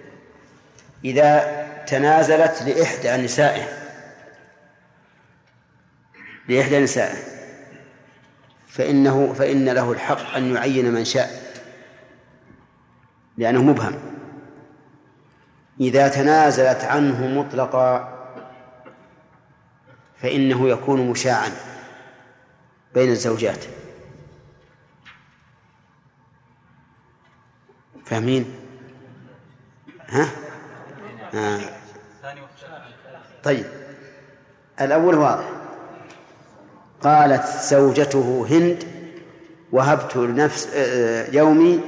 Speaker 2: إذا تنازلت لإحدى نسائه فإن له الحق أن يعين من شاء لأنه مبهم. إذا تنازلت عنه مطلقا فإنه يكون مشاعا بين الزوجات. فاهمين؟ ها؟ طيب، الأول واضح. قالت زوجته هند: وهبت لنفس يومي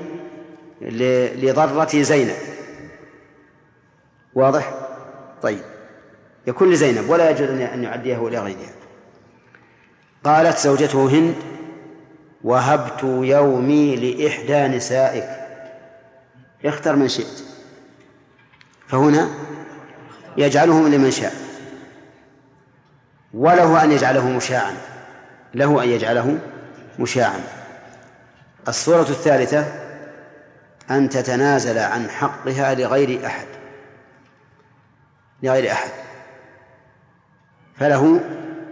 Speaker 2: لضرة زينب. واضح؟ طيب، يكون لزينب ولا يجوز أن يعديه إلى غيرها. قالت زوجته هند: وهبت يومي لإحدى نسائك. اختر من شئت، فهنا يجعله لمن شاء، وله أن يجعله مشاعا، له أن يجعله مشاعا. الصورة الثالثة أن تتنازل عن حقها لغير أحد، فله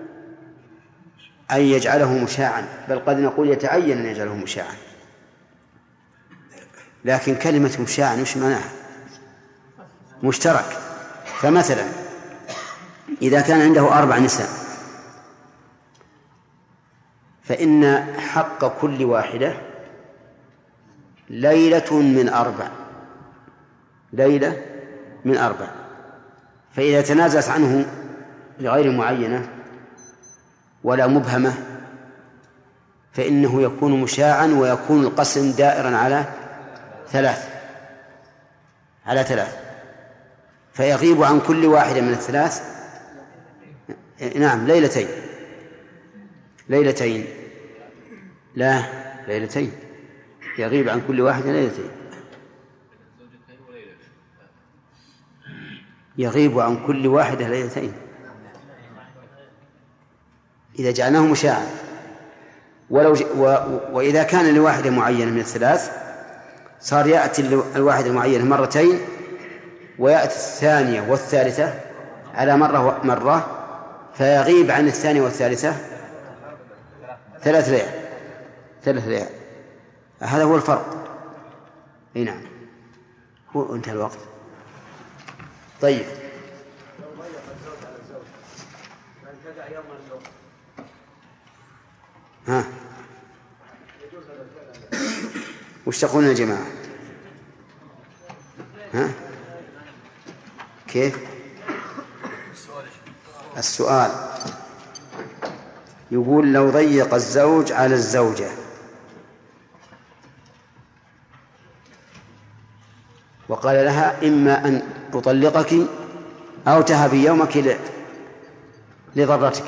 Speaker 2: أن يجعله مشاعا، بل قد نقول يتعين أن يجعله مشاعا. لكن كلمة مشاعا وش معناها؟ مشترك. فمثلا إذا كان عنده 4 نساء فإن حق كل واحدة ليلة من 4. فإذا تنازلت عنه لغير معينة ولا مبهمة فإنه يكون مشاعا، ويكون القسم دائرا على 3، فيغيب عن كل واحدة من ال3 ليلتين، لا، ليلتين، يغيب عن كل واحدة ليلتين، يغيب عن كل واحدة ليلتين إذا جعلناه مشاعا. وإذا كان لواحدة معينة من ال3 صار يأتي الواحدة المعينة مرتين، ويأتي الثانية والثالثة على مرة، فيغيب عن الثانية والثالثة 3 ليال. هذا هو الفرق. نعم، هو انتهى الوقت. طيب، ها، وش تقولون يا جماعة؟ ها؟ كيف؟ السؤال يقول: لو ضيق الزوج على الزوجة وقال لها: إما أن أطلقك أو تهبي يومك لضرتك.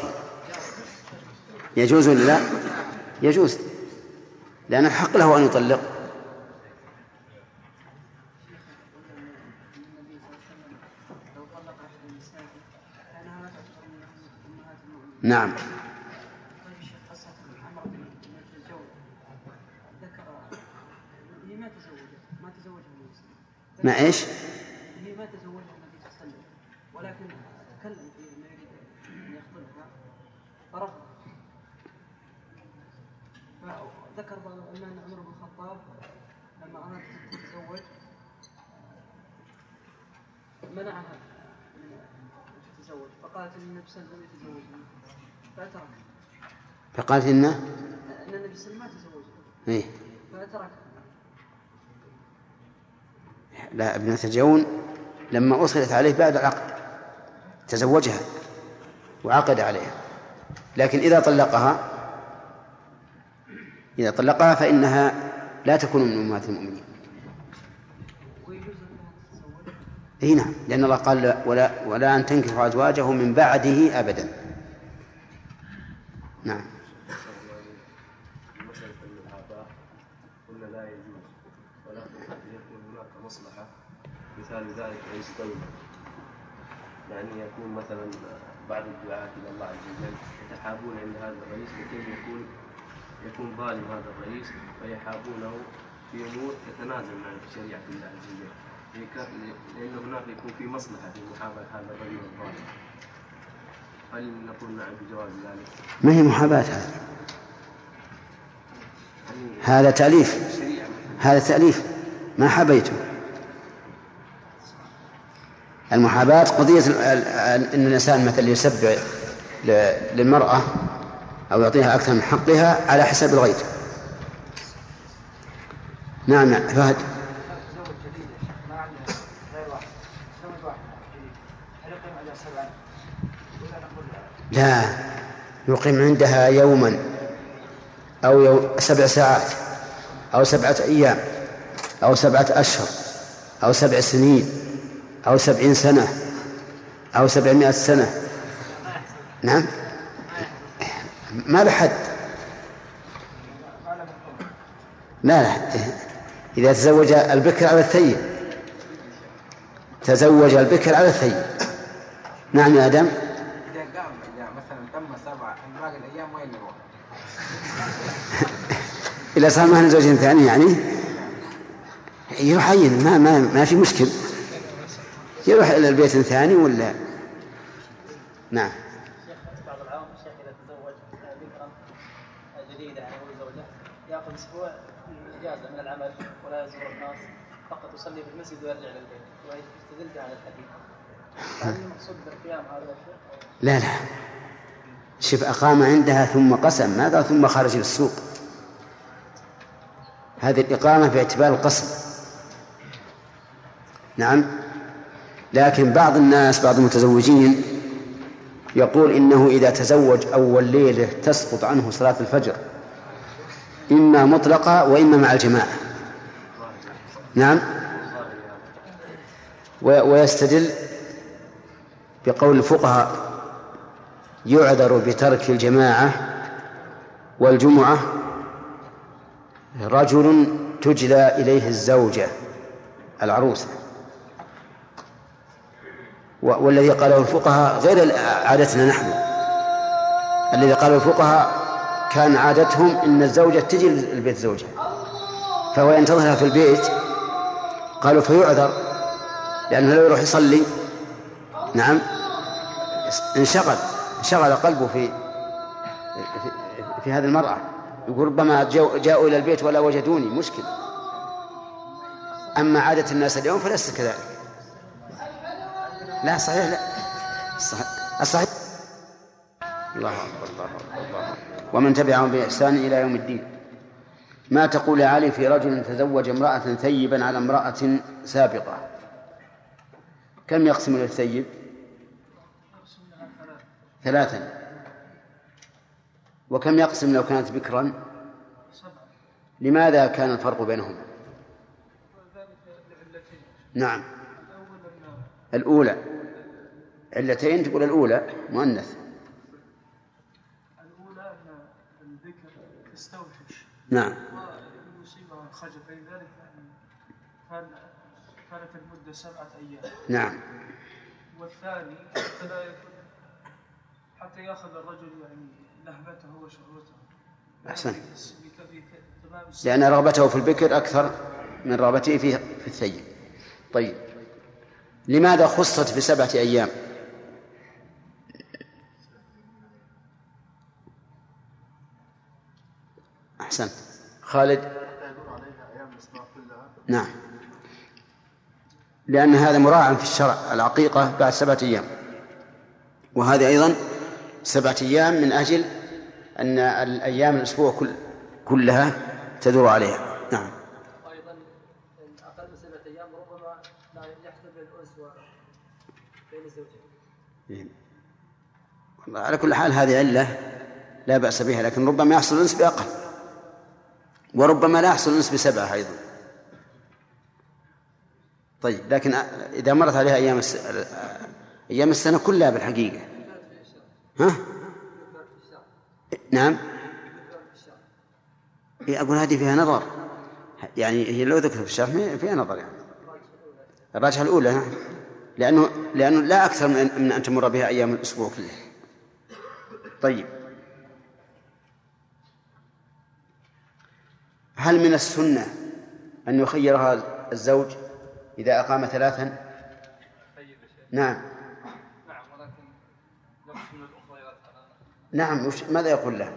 Speaker 2: يجوز ولا لا؟ يجوز، لأن الحق له أن يطلق. نعم. ما إيش؟
Speaker 3: هي ما تزوجها النبي صلى الله عليه وسلم، ولكن تكلم فيه انه يريد ان يخطبها فرفض. فذكر ان عمر بن الخطاب لما اراد ان تتزوج منعها من ان تتزوج، فقالت ان النبي صلى الله عليه وسلم يتزوجني فترك.
Speaker 2: فقالت ان
Speaker 3: النبي صلى الله عليه وسلم ما تزوجها.
Speaker 2: إيه؟
Speaker 3: فترك.
Speaker 2: لا، ابنة الجون لما أصلت عليه بعد العقد تزوجها وعقد عليها، لكن إذا طلقها فإنها لا تكون من أمهات المؤمنين. إيه نعم، لأن الله قال ولا أن تنكحوا أزواجه من بعده أبدا. نعم.
Speaker 6: مثال ذلك رئيس دولة، يعني يكون مثلا بعض الدعاة إلى الله عز وجل يتحابون عند هذا الرئيس، لكن يكون ظالم هذا الرئيس فيحابونه في أمور تتنازل عن شريعة الله عز وجل، لأن هناك يكون في مصلحة في محاباة هذا الرجل الظالم. هل نقول نعم بجواز ذلك؟
Speaker 2: ما هي محاباة هذا تأليف، هذا تأليف ما حبيته. المحاباة قضية أن الإنسان مثل يسبع للمرأة أو يعطيها أكثر من حقها على حساب الغير. نعم فهد. لا، يقيم عندها يوما أو 7 ساعات أو 7 أيام أو 7 أشهر أو 7 سنين أو 70 سنة أو 700 سنة. نعم، ما لحد. لا، إذا تزوج البكر على الثيب، تزوج البكر على الثيب. نعم يا آدم.
Speaker 7: إذا مثلا تم 7 باقي الأيام وين يروح؟
Speaker 2: إذا صار معنا زوجين ثاني يعني يروح عين، ما في مشكل، يروح إلى البيت الثاني ولا. نعم.
Speaker 4: بعض العام الشيخ إذا تزوج بكرا جديدة يعني هو زوجة يأخذ أسبوع إجازة من العمل ولا يزور الناس، فقط يصلي في المسجد ويرجع للبيت ويستدل على الحديث. هل المقصود بالقيام هذا الشيء؟
Speaker 2: لا، شوف، أقام عندها ثم قسم، ماذا ثم خرج للسوق؟ هذه الإقامة باعتبار القسم. نعم. لكن بعض الناس، بعض المتزوجين يقول إنه إذا تزوج أول ليلة تسقط عنه صلاة الفجر إما مطلقة وإما مع الجماعة. نعم. ويستدل بقول الفقهاء يعذر بترك الجماعة والجمعة رجل تجلى إليه الزوجة العروسة، والذي قاله الفقهاء غير عادتنا نحن. الذي قاله الفقهاء كان عادتهم إن الزوجة تجي للبيت زوجها فهو ينتظرها في البيت، قالوا فيعذر لأنه لو يروح يصلي نعم انشغل قلبه في هذه المرأة. يقول ربما جاءوا إلى البيت ولا وجدوني، مشكل. أما عادة الناس اليوم فليس كذلك. لا صحيح، لا الصحيح. الله أكبر الله أكبر. ومن تبعهم بإحسان إلى يوم الدين. ما تقول علي في رجل تزوج امرأة ثيبا على امرأة سابقة؟ كم يقسم للثيب؟ 3. وكم يقسم لو كانت بكرا؟ لماذا كان الفرق بينهم؟ نعم. الأولى علتين، تقول الأولى مؤنث
Speaker 5: تستوحش
Speaker 2: نعم.
Speaker 5: ويصيبها الخجل، فلذلك كانت المدة 7 أيام.
Speaker 2: نعم.
Speaker 5: والثاني حتى يأخذ الرجل يعني لهبته وشهوته.
Speaker 2: أحسن. لأن رغبته في البكر أكثر من رغبته في الثيب. طيب، لماذا خصت ب7 أيام؟ أحسن. خالد. نعم، لأن هذا مراعى في الشرع، العقيقة بعد 7 أيام، وهذه أيضا 7 أيام من أجل أن الأيام الأسبوع كلها تدور عليها. نعم.
Speaker 4: أيضا أقل من 7 أيام ربما لا يحدث الأنس بين الزوجين.
Speaker 2: على كل حال هذه علة لا بأس بها، لكن ربما يحصل الأنس بأقل، وربما لا يحصل الأنس ب7 أيضا. طيب، لكن إذا مرت عليها أيام السنة كلها بالحقيقة. ها؟ نعم. أقول هذه فيها نظر، يعني هي لو ذكرت في الشرح فيها نظر، يعني الراجحة الأولى. نعم. لأنه لا أكثر من أن تمر بها أيام الأسبوع كله. طيب، هل من السنة أن يخيرها الزوج إذا أقام 3؟ نعم.
Speaker 5: ولكن نفس من الأخرى.
Speaker 2: نعم. ماذا يقول له؟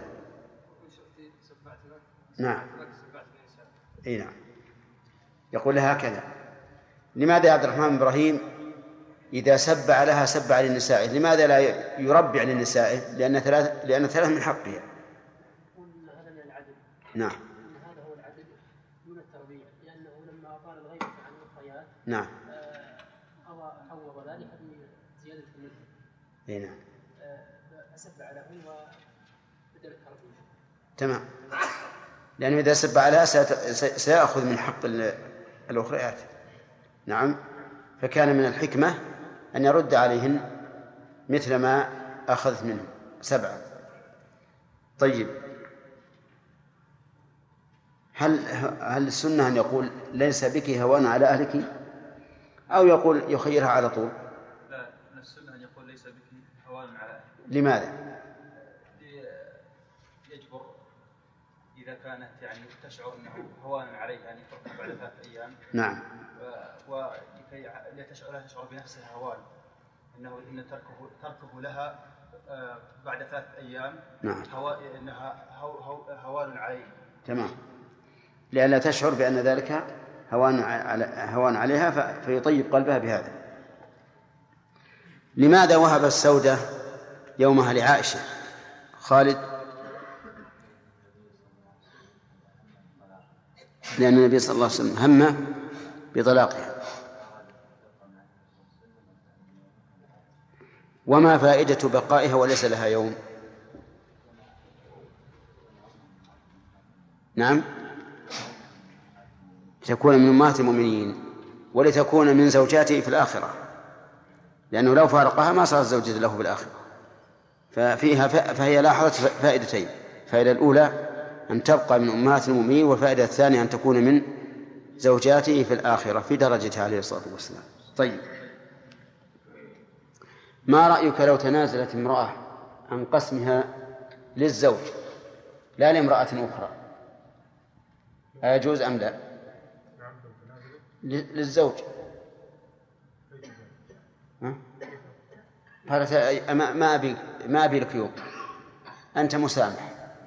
Speaker 2: نعم. أي نعم، يقول لها هكذا. لماذا يا عبد الرحمن بن إبراهيم إذا سبع لها سبع للنساء، لماذا لا يربع للنساء؟ لأن 3 من حقها.
Speaker 3: هذا من العدل.
Speaker 2: نعم.
Speaker 3: هذا هو العدل دون التربيع، لأنه لما أطال الغيبة عن الأخريات
Speaker 2: نعم
Speaker 3: عوض ذلك بزيادة المدة.
Speaker 2: أي نعم.
Speaker 3: فسبع لهن وبدل التربيع.
Speaker 2: تمام، لأنه إذا سبع لها سيأخذ من حق الأخريات. نعم. فكان من الحكمة أن يرد عليهن مثل ما أخذت منهم 7. طيب، هل السنة أن يقول ليس بك هوان على أهلك، أو يقول يخيرها على طول؟
Speaker 8: لا، السنة أن يقول ليس بك هوان على أهلك. لماذا؟ يجبر إذا كانت يعني تشعر أنه هوان عليه يعني فرق بعد 3 أيام. نعم. ولكي لا تشعر بنفسها هوان، إن تركه لها بعد 3 أيام. نعم. إنها هوان عليه. تمام، لأنها تشعر بأن ذلك هوان عليها، فيطيب قلبها بهذا. لماذا وهب السودة يومها لعائشة؟ خالد. لأن النبي صلى الله عليه وسلم هم بطلاقها. وما فائدة بقائها وليس لها يوم؟ نعم، لتكون من أمهات المؤمنين ولتكون من زوجاته في الآخرة، لأنه لو فارقها ما صارت زوجة له في الآخرة. فهي لاحظت فائدتين: الفائدة الأولى أن تبقى من أمهات المؤمنين، والفائدة الثانية أن تكون من زوجاته في الآخرة في درجته عليه الصلاة والسلام. طيب، ما رأيك لو تنازلت امرأة عن قسمها للزوج لا لامرأة أخرى، أيجوز أم لا؟ للزوج. قالت ما أبي لك يوم، أنت مسامح.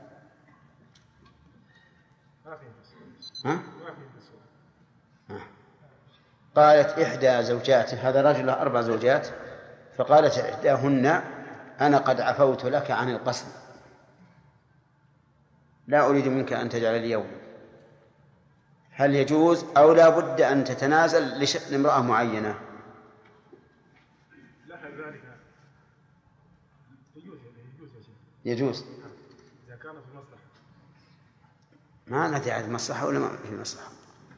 Speaker 8: قالت إحدى زوجاته، هذا رجل له 4 زوجات، فقالت إحداهن أنا قد عفوت لك عن القسم، لا أريد منك أن تجعل لي يوم. هل يجوز أو لا بد أن تتنازل لشأن امرأة معينة؟ يجوز
Speaker 5: إذا كان في مصلحة.
Speaker 2: ما ندري عن مصلحة ولا ما في مصلحة.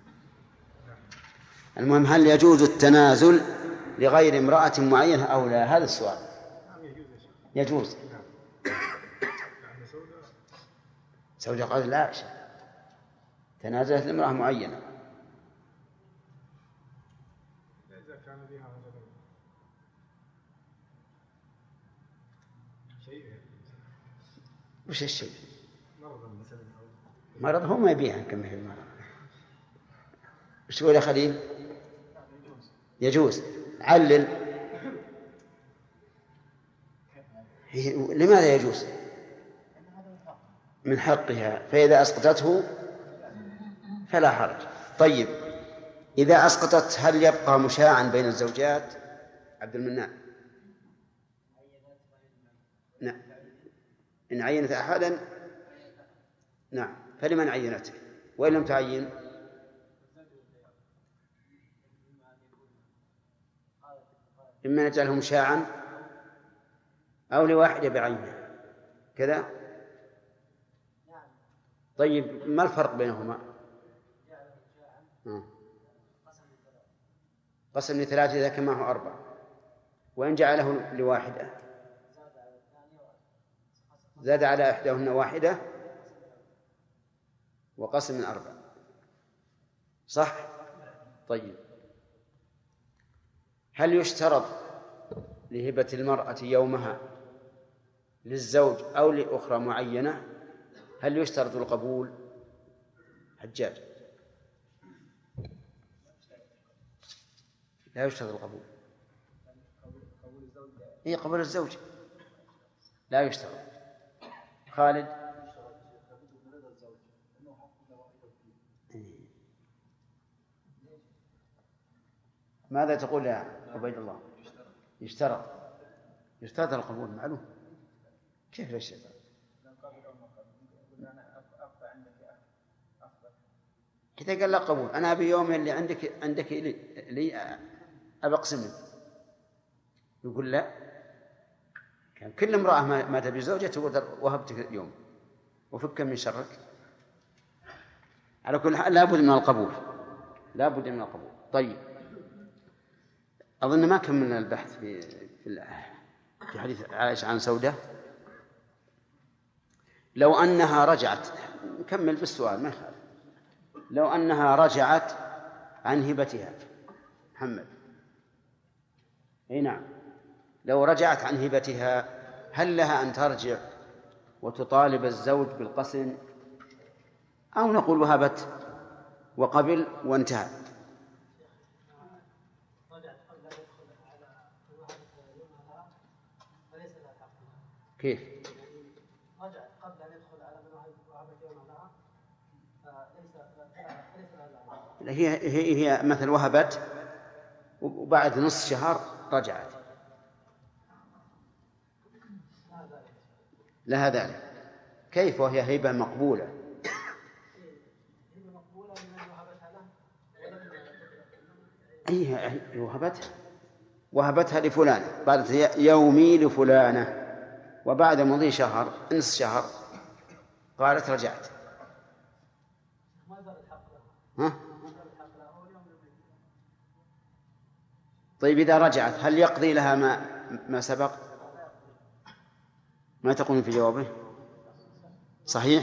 Speaker 2: المهم، هل يجوز التنازل لغير امرأة معينة أو لا؟ هذا السؤال. زوجها قال لا شيء، تنازلت لامرأة معينة.
Speaker 5: إذا كان بها شيء
Speaker 2: وش الشيء؟
Speaker 5: مرض مثلا،
Speaker 2: مرض هو ما يبيعها كم هي المرض. وش تقول يا خليل؟ يجوز. علل. لماذا يجوز؟ من حقها، فإذا أسقطته فلا حرج. طيب إذا أسقطت هل يبقى مشاعا بين الزوجات؟ عبد المنان. نعم، إن عينت أحدا نعم، فلمن عينته؟ وإن لم تعين إما نجعله مشاعا أو لواحدة بعينها كذا. طيب ما الفرق بينهما؟ قسم لثلاثة إذا كان معه 4، وإن جعله لواحدة زاد على إحداهن 1 وقسم من 4. صح؟ طيب هل يشترط لهبة المرأة يومها للزوج أو لأخرى معينة؟ هل يشترط القبول؟ حجاج. لا يشترط القبول. هي قبول الزوج لا يشترط. خالد. ماذا تقول يا عبيد الله؟ يشترط القبول معلوم. كيف لا يشترط؟ إذا قال لا قبول، أنا أبي يوم اللي عندك لي أبقسم لك، يقول لا. كان كل امرأة ما تبي زوجة تقول وهبتك يوم وفك من شرك. على كل حال لابد من القبول، لابد من القبول. طيب أظن ما كملنا البحث في حديث عائشة عن سودة. لو أنها رجعت، نكمل بالسؤال ما يخالف. لو أنها رجعت عن هبتها، محمد. أي نعم، لو رجعت عن هبتها هل لها أن ترجع وتطالب الزوج بالقسم، أو نقول وهبت وقبل وانتهى؟ كيف؟
Speaker 3: رجعت قبل أن يدخل على من وهبت يوم لها
Speaker 2: هي مثل وهبت وبعد نصف شهر رجعت، لها ذلك. كيف وهي هبة مقبولة؟ وهبتها لفلان بعد يومي لفلانة، وبعد مضي شهر نصف شهر قالت رجعت. ها؟ طيب إذا رجعت هل يقضي لها ما سبق؟ ما تقول في جوابه؟ صحيح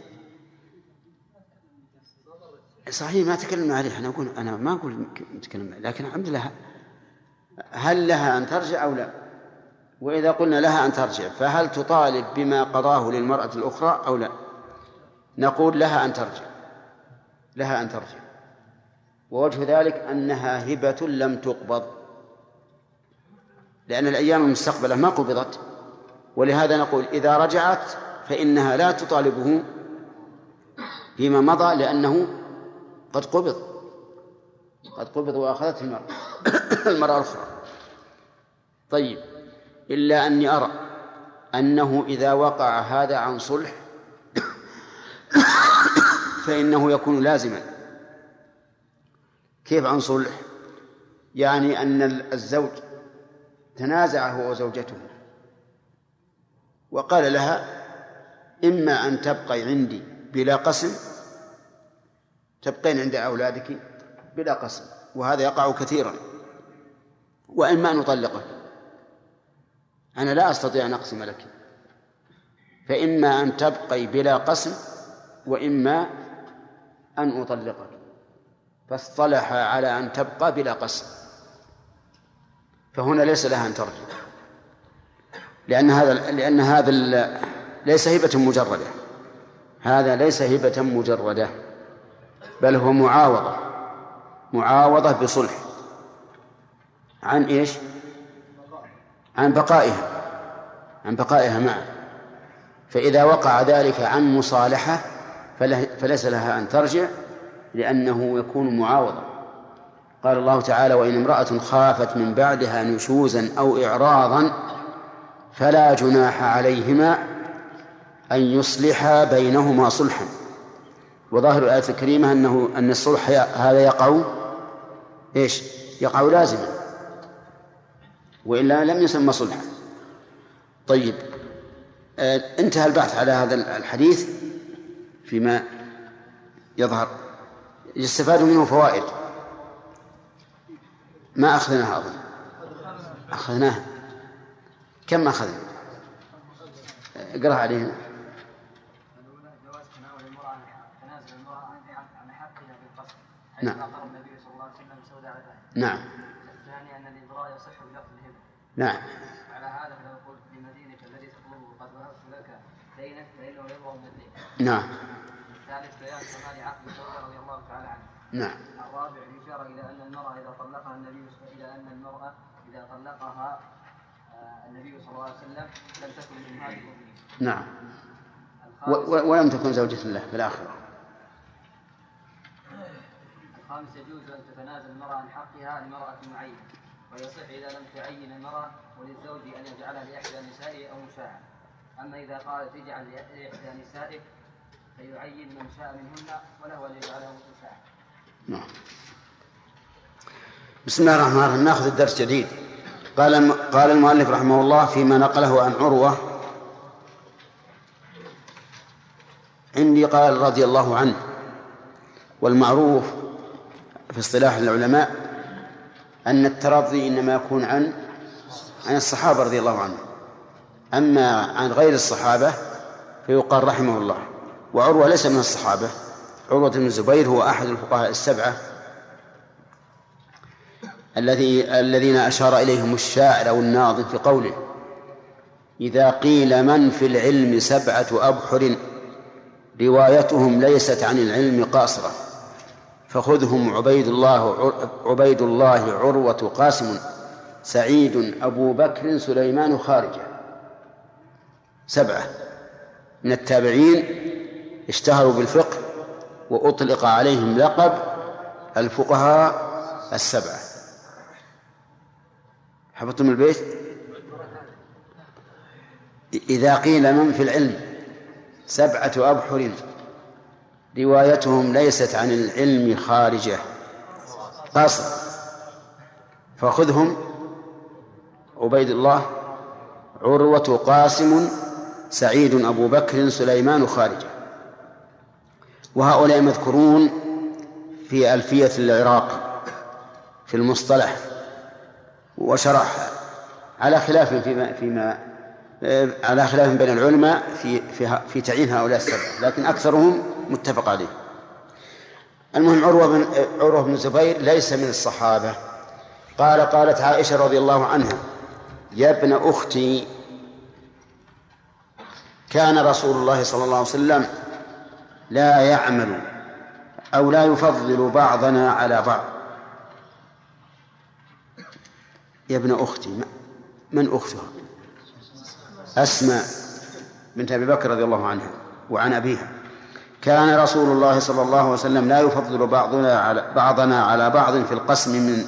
Speaker 2: ما تكلمنا عليه. أنا ما أقول نتكلم، لكن الحمد لله. هل لها أن ترجع أو لا؟ وإذا قلنا لها أن ترجع فهل تطالب بما قضاه للمرأة الأخرى أو لا؟ نقول لها أن ترجع، ووجه ذلك أنها هبة لم تقبض، لأن الأيام المستقبلة ما قبضت، ولهذا نقول إذا رجعت فإنها لا تطالبه فيما مضى، لأنه قد قبض وأخذت المرأة الأخرى. طيب إلا أني أرى أنه إذا وقع هذا عن صلح فإنه يكون لازما. كيف عن صلح؟ يعني أن الزوج تنازع هو وزوجته وقال لها إما أن تبقي عندي بلا قسم، تبقين عند أولادك بلا قسم، وهذا يقع كثيرا، وإما أن نطلقه، أنا لا أستطيع أن أقسم لك، فإما أن تبقي بلا قسم وإما أن أطلقك، فاصطلح على أن تبقى بلا قسم، فهنا ليس لها أن ترجع، لأن هذا ليس هبة مجردة، هذا ليس هبة مجردة، بل هو معاوضة بصلح عن إيش؟ عن بقائها معه. فإذا وقع ذلك عن مصالحة فليس لها أن ترجع، لأنه يكون معاوضة. قال الله تعالى: وإن امرأة خافت من بعدها نشوزا أو إعراضا فلا جناح عليهما أن يصلحا بينهما صلحا. وظاهر الآية الكريمة أن الصلح هذا يقع لازما، وإلا لم يسمى صلحا. طيب، انتهى البحث على هذا الحديث فيما يظهر. يستفاد منه فوائد ما أخذناها، أظن أخذناها. كم أخذنا؟ اقرأ علينا. نعم. نعم.
Speaker 9: الثاني أن الإبراء يصح بلفظ الهبة.
Speaker 2: نعم.
Speaker 9: على هذا فنقول بمدينك الذي تطلبه قد وهبت لك دينك فإنه يبرأ من الدين.
Speaker 2: نعم.
Speaker 9: الثالث بيان كمال عقل الزوجة رضي الله تعالى عنه.
Speaker 2: نعم.
Speaker 9: الرابع الإشارة إلى أن المرأة إذا طلقها النبي صلى الله عليه وسلم لم تكن من هذه المؤمنين.
Speaker 2: نعم. ولم تكن زوجة له في الآخرة.
Speaker 9: الخامس يجوز أن تتنازل المرأة عن حقها لمرأة معينة، ويصح إذا لم تعين المرأة وللزوج أن يجعلها لإحدى نسائه أو مشاعة. أما إذا قالت اجعل لإحدى نسائك فيعين من شاء منهن وله أن يجعله مشاعة.
Speaker 2: نعم. بسم الله الرحمن الرحيم. نأخذ الدرس جديد. قال المؤلف رحمه الله فيما نقله عن عروة: عندي قال رضي الله عنه. والمعروف في اصطلاح العلماء أن الترضي إنما يكون عن الصحابة رضي الله عنهم، أما عن غير الصحابة فيقال رحمه الله. وعروة ليس من الصحابة، عروة بن الزبير هو أحد الفقهاء السبعة الذين أشار إليهم الشاعر أو الناظم في قوله: إذا قيل من في العلم 7 أبحر روايتهم ليست عن العلم قاصرة فخذهم عبيد الله عروة قاسم سعيد أبو بكر سليمان خارجة. 7 من التابعين اشتهروا بالفقه وأطلق عليهم لقب الفقهاء السبعة. حفظتم البيت؟ إذا قيل من في العلم 7 أبحر روايتهم ليست عن العلم خارجة قاصر فخذهم عبيد الله عروة قاسم سعيد أبو بكر سليمان خارجة. وهؤلاء مذكورون في ألفية العراقي في المصطلح، وشرح على خلاف على خلاف بين العلماء في تعيين هؤلاء السبعة، لكن أكثرهم متفق عليه. المهم عروة بن الزبير ليس من الصحابة. قالت عائشة رضي الله عنها: يا ابن أختي، كان رسول الله صلى الله عليه وسلم لا يعمل أو لا يفضل بعضنا على بعض. يا ابن أختي، من أختها؟ أسماء بنت أبي بكر رضي الله عنها وعن أبيها. كان رسول الله صلى الله عليه وسلم لا يفضل بعضنا على بعض في القسم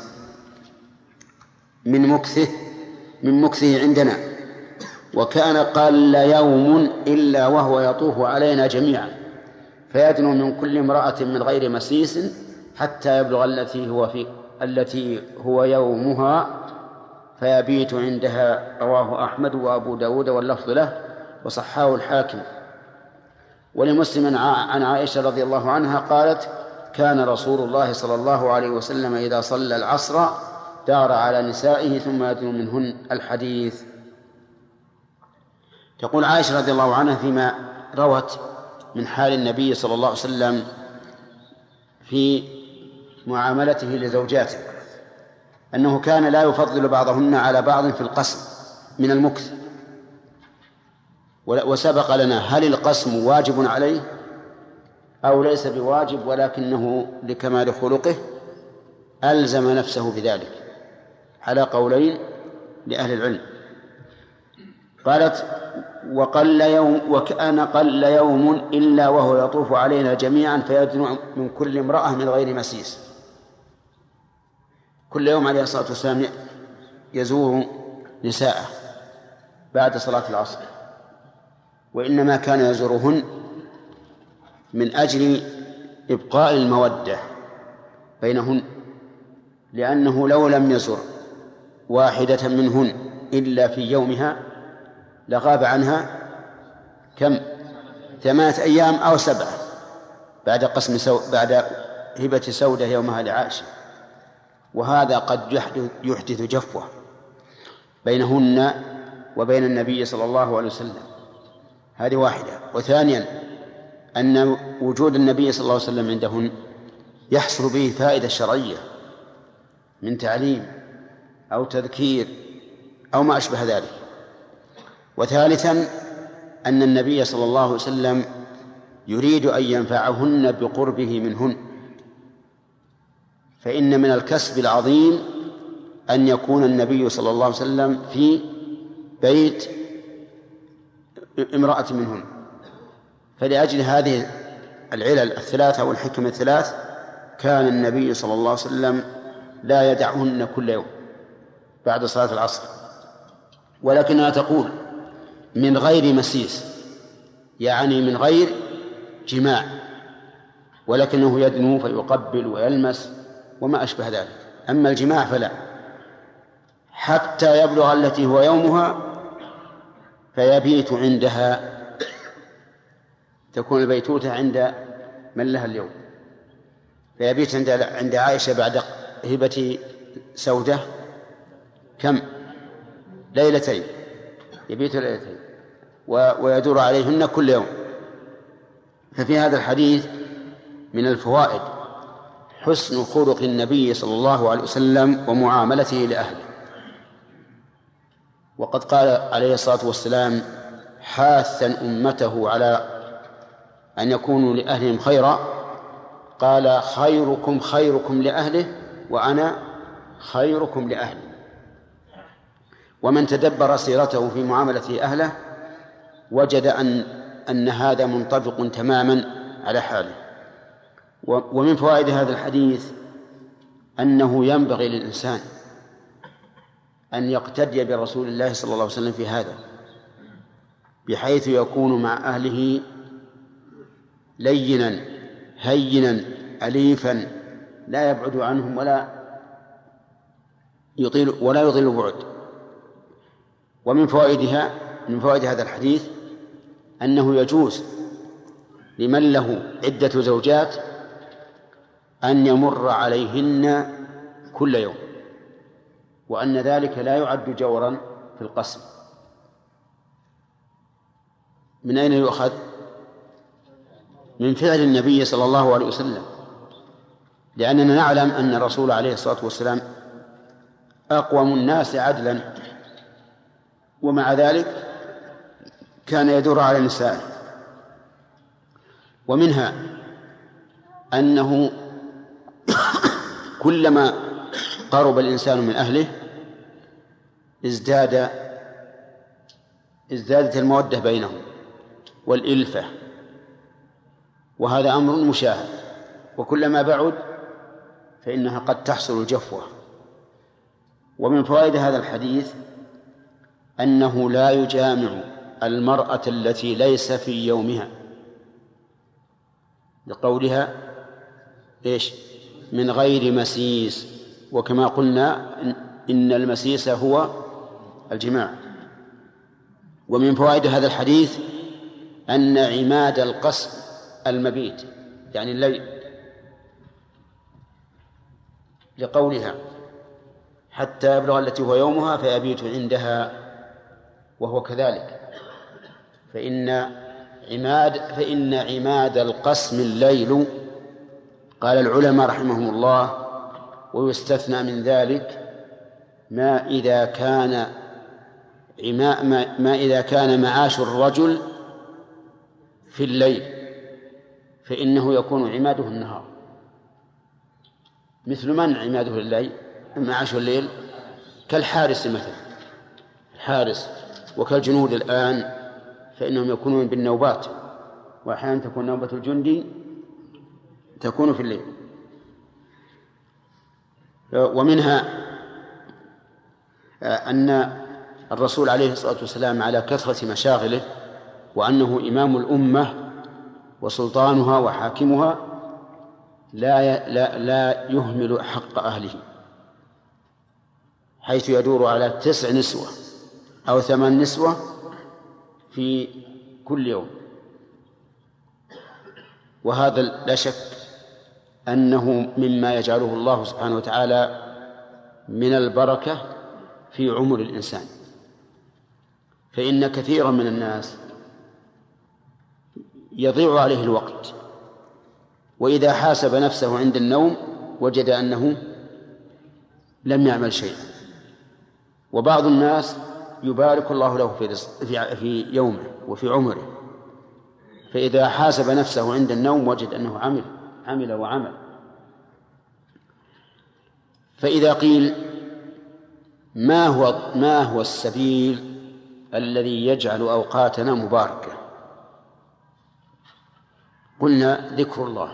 Speaker 2: من مكثه عندنا، وكان قل يوم إلا وهو يطوف علينا جميعا فيدنو من كل امرأة من غير مسيس حتى يبلغ التي هو يومها فيبيت عندها. رواه أحمد وأبو داود واللفظ له وصححه الحاكم. ولمسلم عن عائشة رضي الله عنها قالت: كان رسول الله صلى الله عليه وسلم إذا صلى العصر دار على نسائه ثم يدنو منهن. الحديث. تقول عائشة رضي الله عنها فيما روت من حال النبي صلى الله عليه وسلم في معاملته لزوجاته أنه كان لا يفضل بعضهن على بعض في القسم من المكث. وسبق لنا هل القسم واجب عليه أو ليس بواجب، ولكنه لكمال خلقه ألزم نفسه بذلك على قولين لأهل العلم. قالت وكان قل يوم إلا وهو يطوف علينا جميعا فيدنو من كل امرأة من غير مسيس. كل يوم عليه الصلاة والسلام يزور نساءه بعد صلاة العصر، وإنما كان يزورهن من أجل إبقاء المودة بينهن، لأنه لو لم يزر واحدة منهن إلا في يومها لغاب عنها كم 8 أيام أو 7 بعد بعد هبة سودة يومها لعائشة، وهذا قد يحدث جفوة بينهن وبين النبي صلى الله عليه وسلم. هذه واحدة. وثانيا أن وجود النبي صلى الله عليه وسلم عندهن يحصل به فائدة شرعية من تعليم أو تذكير أو ما أشبه ذلك. وثالثا أن النبي صلى الله عليه وسلم يريد أن ينفعهن بقربه منهن، فإن من الكسب العظيم أن يكون النبي صلى الله عليه وسلم في بيت امرأة منهن. فلأجل هذه العلل الثلاثة والحكم الثلاث كان النبي صلى الله عليه وسلم لا يدعهن كل يوم بعد صلاة العصر، ولكنها تقول من غير مسيس، يعني من غير جماع، ولكنه يدنو فيقبل ويلمس وما أشبه ذلك. أما الجماع فلا، حتى يبلغ التي هو يومها فيبيت عندها، تكون البيتوتة عند من لها اليوم، فيبيت عند عائشة بعد هبة سودة كم؟ ليلتين، يبيت ليلتين ويدور عليهن كل يوم. ففي هذا الحديث من الفوائد حسن خلق النبي صلى الله عليه وسلم ومعاملته لأهله. وقد قال عليه الصلاة والسلام حاثا أمته على أن يكونوا لأهلهم خيرا، قال خيركم خيركم لأهله وأنا خيركم لأهلي. ومن تدبر سيرته في معاملة أهله وجد أن هذا منطبق تماما على حاله. ومن فوائد هذا الحديث أنه ينبغي للإنسان أن يقتدي برسول الله صلى الله عليه وسلم في هذا، بحيث يكون مع أهله لينا هينا أليفا، لا يبعد عنهم ولا يطيل بعد. ومن فوائد هذا الحديث أنه يجوز لمن له عدة زوجات أن يمر عليهن كل يوم، وأن ذلك لا يعد جورا في القسم. من أين يؤخذ؟ من فعل النبي صلى الله عليه وسلم، لأننا نعلم أن الرسول عليه الصلاة والسلام أقوم الناس عدلا، ومع ذلك كان يدور على النساء. ومنها أنه كلما قرب الإنسان من أهله ازدادت المودة بينهم والإلفة، وهذا أمر مشاهد. وكلما بعد فإنها قد تحصل الجفوة. ومن فوائد هذا الحديث أنه لا يجامع المرأة التي ليس في يومها، لقولها إيش؟ من غير مسيس. وكما قلنا إن المسيس هو الجماع. ومن فوائد هذا الحديث أن عماد القسم المبيت، يعني الليل، لقولها حتى يبلغ التي هو يومها فيبيت عندها، وهو كذلك، فإن فإن عماد القسم الليل. قال العلماء رحمهم الله: ويستثنى من ذلك ما إذا كان معاش الرجل في الليل، فإنه يكون عماده النهار. مثل من عماده الليل معاش الليل؟ كالحارس مثلا، الحارس، وكالجنود الآن فإنهم يكونون بالنوبات، وأحيانا تكون نوبة الجندي تكون في الليل. ومنها أن الرسول عليه الصلاة والسلام على كثرة مشاغله وأنه إمام الأمة وسلطانها وحاكمها لا يهمل حق أهله، حيث يدور على 9 نسوة أو 8 نسوة في كل يوم. وهذا لا شك أنه مما يجعله الله سبحانه وتعالى من البركة في عمر الإنسان. فإن كثيرا من الناس يضيع عليه الوقت، وإذا حاسب نفسه عند النوم وجد أنه لم يعمل شيئا. وبعض الناس يبارك الله له في يومه وفي عمره، فإذا حاسب نفسه عند النوم وجد أنه عمل وعمل. فإذا قيل ما هو السبيل الذي يجعل أوقاتنا مباركة؟ قلنا: ذكر الله.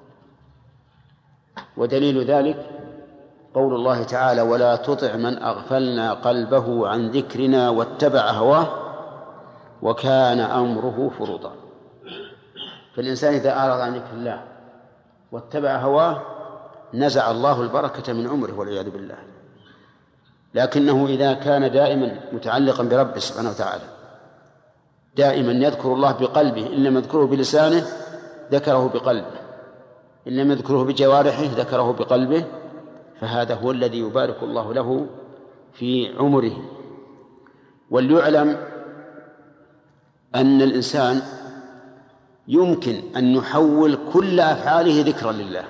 Speaker 2: ودليل ذلك قول الله تعالى: ولا تطع من أغفلنا قلبه عن ذكرنا واتبع هواه وكان أمره فرطا. فالإنسان إذا أعرض عن ذكر الله واتبع هواه نزع الله البركة من عمره والعياذ بالله. لكنه إذا كان دائما متعلقا بربه سبحانه وتعالى، دائما يذكر الله بقلبه، إن لم يذكره بلسانه ذكره بقلبه، إن لم يذكره بجوارحه ذكره بقلبه، فهذا هو الذي يبارك الله له في عمره. وليعلم أن الإنسان يمكن أن يحول كل أفعاله ذكرا لله،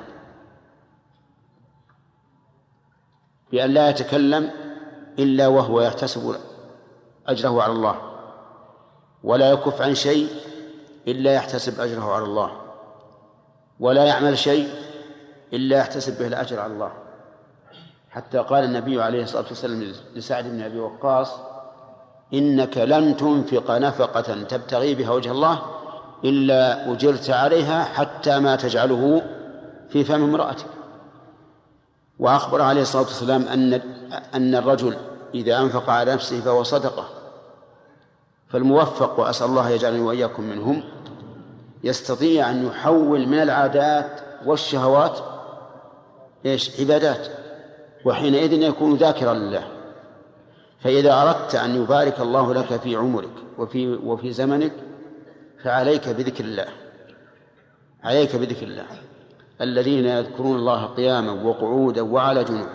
Speaker 2: بأن لا يتكلم إلا وهو يحتسب أجره على الله، ولا يكف عن شيء إلا يحتسب أجره على الله، ولا يعمل شيء إلا يحتسب به الأجر على الله. حتى قال النبي عليه الصلاة والسلام لسعد بن أبي وقاص: إنك لن تنفق نفقة تبتغي بها وجه الله إلا أجرت عليها حتى ما تجعله في فم امرأتك. وأخبر عليه الصلاة والسلام أن الرجل إذا أنفق على نفسه فهو صدقة. فالموفق، وأسأل الله يجعلني وإياكم منهم، يستطيع أن يحول من العادات والشهوات عبادات، وحينئذ يكون ذاكرا لله. فإذا أردت أن يبارك الله لك في عمرك وفي زمنك فعليك بذكر الله، عليك بذكر الله. الذين يذكرون الله قياما وقعودا وعلى جنوبهم.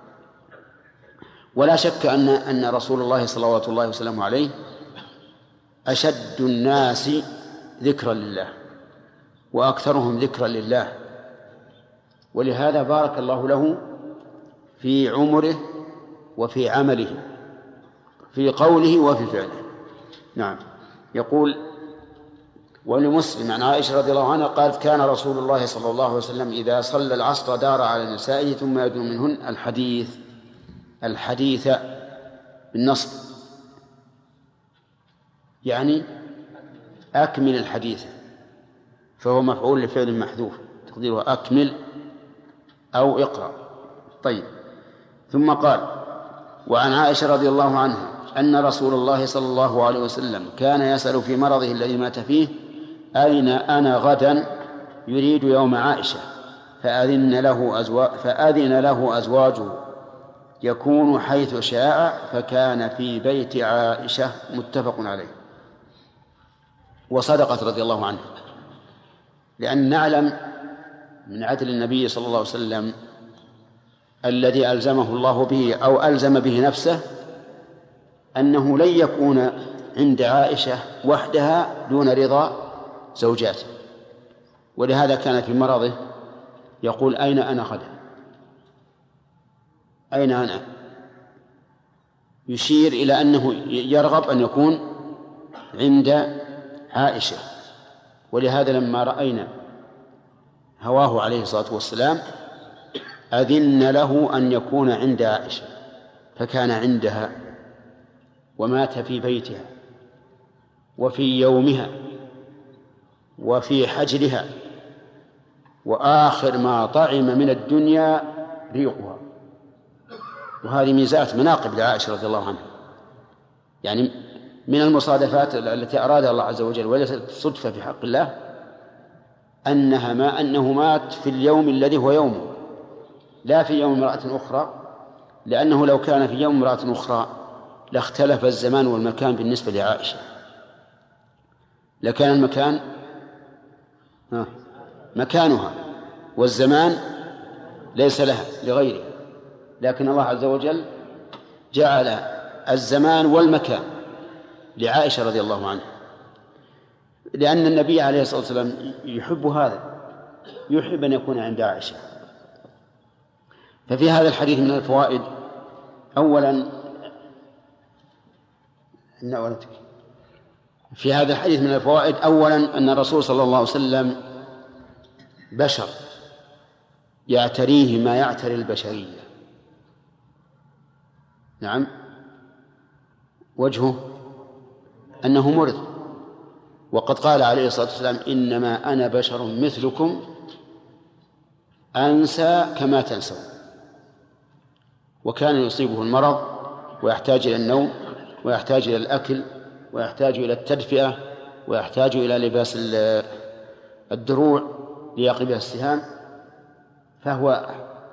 Speaker 2: ولا شك أن رسول الله صلوات الله وسلامه عليه أشد الناس ذكرا لله وأكثرهم ذكرا لله، ولهذا بارك الله له في عمره وفي عمله، في قوله وفي فعله. نعم. يقول: ولمسلم عن عائشة رضي الله عنها قالت: كان رسول الله صلى الله عليه وسلم إذا صلى العصر دار على نسائه ثم يدنو منهن الحديث بالنصب، يعني أكمل الحديث، فهو مفعول لفعل محذوف تقديره أكمل أو اقرأ. طيب. ثم قال: وعن عائشة رضي الله عنها أن رسول الله صلى الله عليه وسلم كان يسأل في مرضه الذي مات فيه: أين أنا غدا؟ يريد يوم عائشة، فأذن له أزواجه يكون حيث شاء، فكان في بيت عائشة. متفق عليه. وصدقت رضي الله عنها، لأن نعلم من عدل النبي صلى الله عليه وسلم الذي ألزمه الله به أو ألزم به نفسه أنه لن يكون عند عائشة وحدها دون رضا زوجاته. ولهذا كان في مرضه يقول أين أنا غدا، أين أنا، يشير إلى أنه يرغب أن يكون عند عائشة. ولهذا لما رأينا هواه عليه الصلاة والسلام أذن له أن يكون عند عائشة، فكان عندها ومات في بيتها وفي يومها وفي حجرها، وآخر ما طعم من الدنيا ريقها. وهذه ميزات مناقب لعائشة رضي الله عنها، يعني من المصادفات التي أرادها الله عز وجل وليست صدفة في حق الله أنه مات في اليوم الذي هو يومه، لا في يوم امرأة أخرى، لأنه لو كان في يوم امرأة أخرى لاختلف الزمان والمكان بالنسبة لعائشة، لكان المكان مكانها والزمان ليس لها لغيرها، لكن الله عز وجل جعل الزمان والمكان لعائشة رضي الله عنها، لأن النبي عليه الصلاة والسلام يحب هذا، يحب أن يكون عند عائشة. ففي هذا الحديث من الفوائد في هذا الحديث من الفوائد أولا أن الرسول صلى الله عليه وسلم بشر يعتريه ما يعتري البشرية. نعم، وجهه أنه مرض، وقد قال عليه الصلاة والسلام إنما أنا بشر مثلكم أنسى كما تنسون. وكان يصيبه المرض ويحتاج إلى النوم ويحتاج إلى الأكل ويحتاج إلى التدفئة ويحتاج إلى لباس الدروع ليقي بها السهام، فهو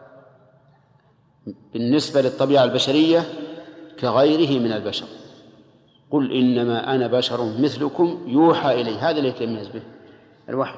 Speaker 2: بالنسبة للطبيعة البشرية كغيره من البشر. قل إنما أنا بشر مثلكم يوحى إلي، هذا الذي يتميز به الوحي.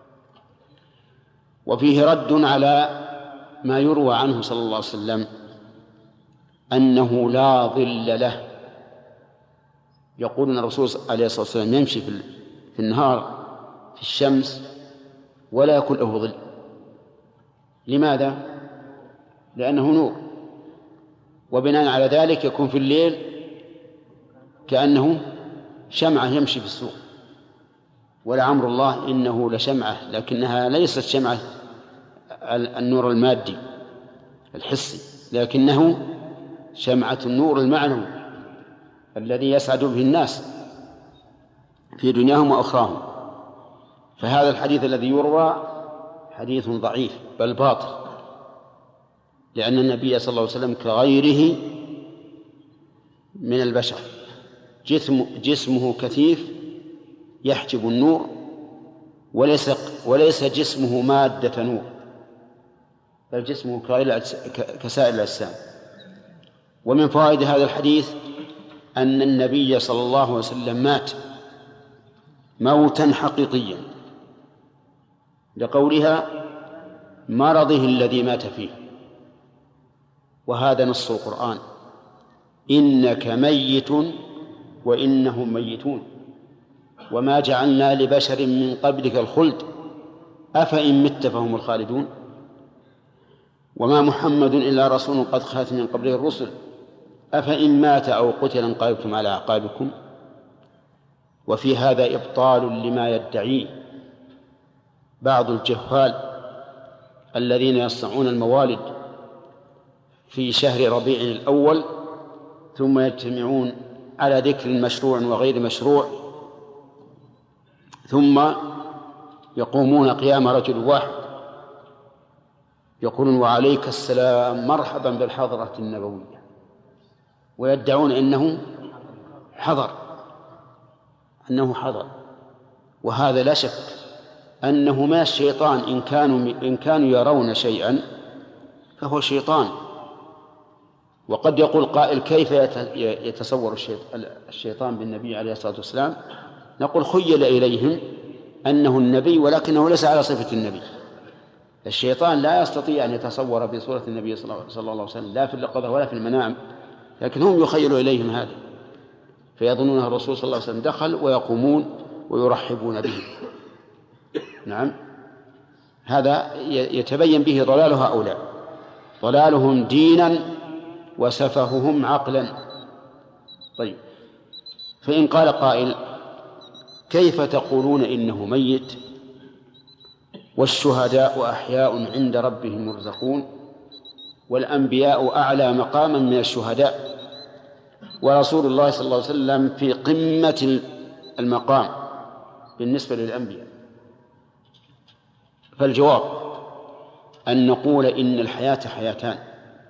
Speaker 2: وفيه رد على ما يروى عنه صلى الله عليه وسلم أنه لا ظل له. يقول أن الرسول عليه الصلاة والسلام يمشي في النهار في الشمس ولا يكون له ظل. لماذا؟ لأنه نور، وبناء على ذلك يكون في الليل كأنه شمعة يمشي في السوق. ولعمر الله إنه لشمعة، لكنها ليست شمعة النور المادي الحسي، لكنه شمعة النور المعنوي الذي يسعد به الناس في دنياهم وأخراهم. فهذا الحديث الذي يروى حديث ضعيف بل باطل، لأن النبي صلى الله عليه وسلم كغيره من البشر، جسمه كثيف يحجب النور، وليس جسمه مادة نور، بل جسمه كسائر الأجسام. ومن فوائد هذا الحديث أن النبي صلى الله عليه وسلم مات موتا حقيقيا، لقولها مرضه الذي مات فيه، وهذا نص القرآن: إنك ميت وإنهم ميتون وما جعلنا لبشر من قبلك الخلد أفإن مت فهم الخالدون وما محمد إلا رسول قد خلت من قبله الرسل أفإن مات أو قتل انقلبتم على أعقابكم. وفي هذا إبطال لما يدعيه بعض الجهال الذين يصنعون الموالد في شهر ربيع الأول ثم يجتمعون على ذكر مشروع وغير مشروع، ثم يقومون قيام رجل واحد يقولون وعليك السلام مرحبا بالحضرة النبوية، ويدعون أنه حضر. وهذا لا شك أنه ما الشيطان إن كانوا يرون شيئا فهو شيطان. وقد يقول قائل: كيف يتصور الشيطان بالنبي عليه الصلاة والسلام؟ نقول: خيل إليهم أنه النبي ولكنه ليس على صفة النبي. الشيطان لا يستطيع أن يتصور بصورة النبي صلى الله عليه وسلم لا في اليقظة ولا في المنام، لكن هم يخيل إليهم هذا، فيظنون الرسول صلى الله عليه وسلم دخل ويقومون ويرحبون به.
Speaker 10: نعم، هذا يتبين به ضلال هؤلاء، ضلالهم دينا وسفههم عقلا. طيب، فإن قال قائل: كيف تقولون إنه ميت والشهداء أحياء عند ربهم يرزقون والأنبياء أعلى مقاما من الشهداء ورسول الله صلى الله عليه وسلم في قمة المقام بالنسبة للأنبياء؟ فالجواب أن نقول إن الحياة حياتان: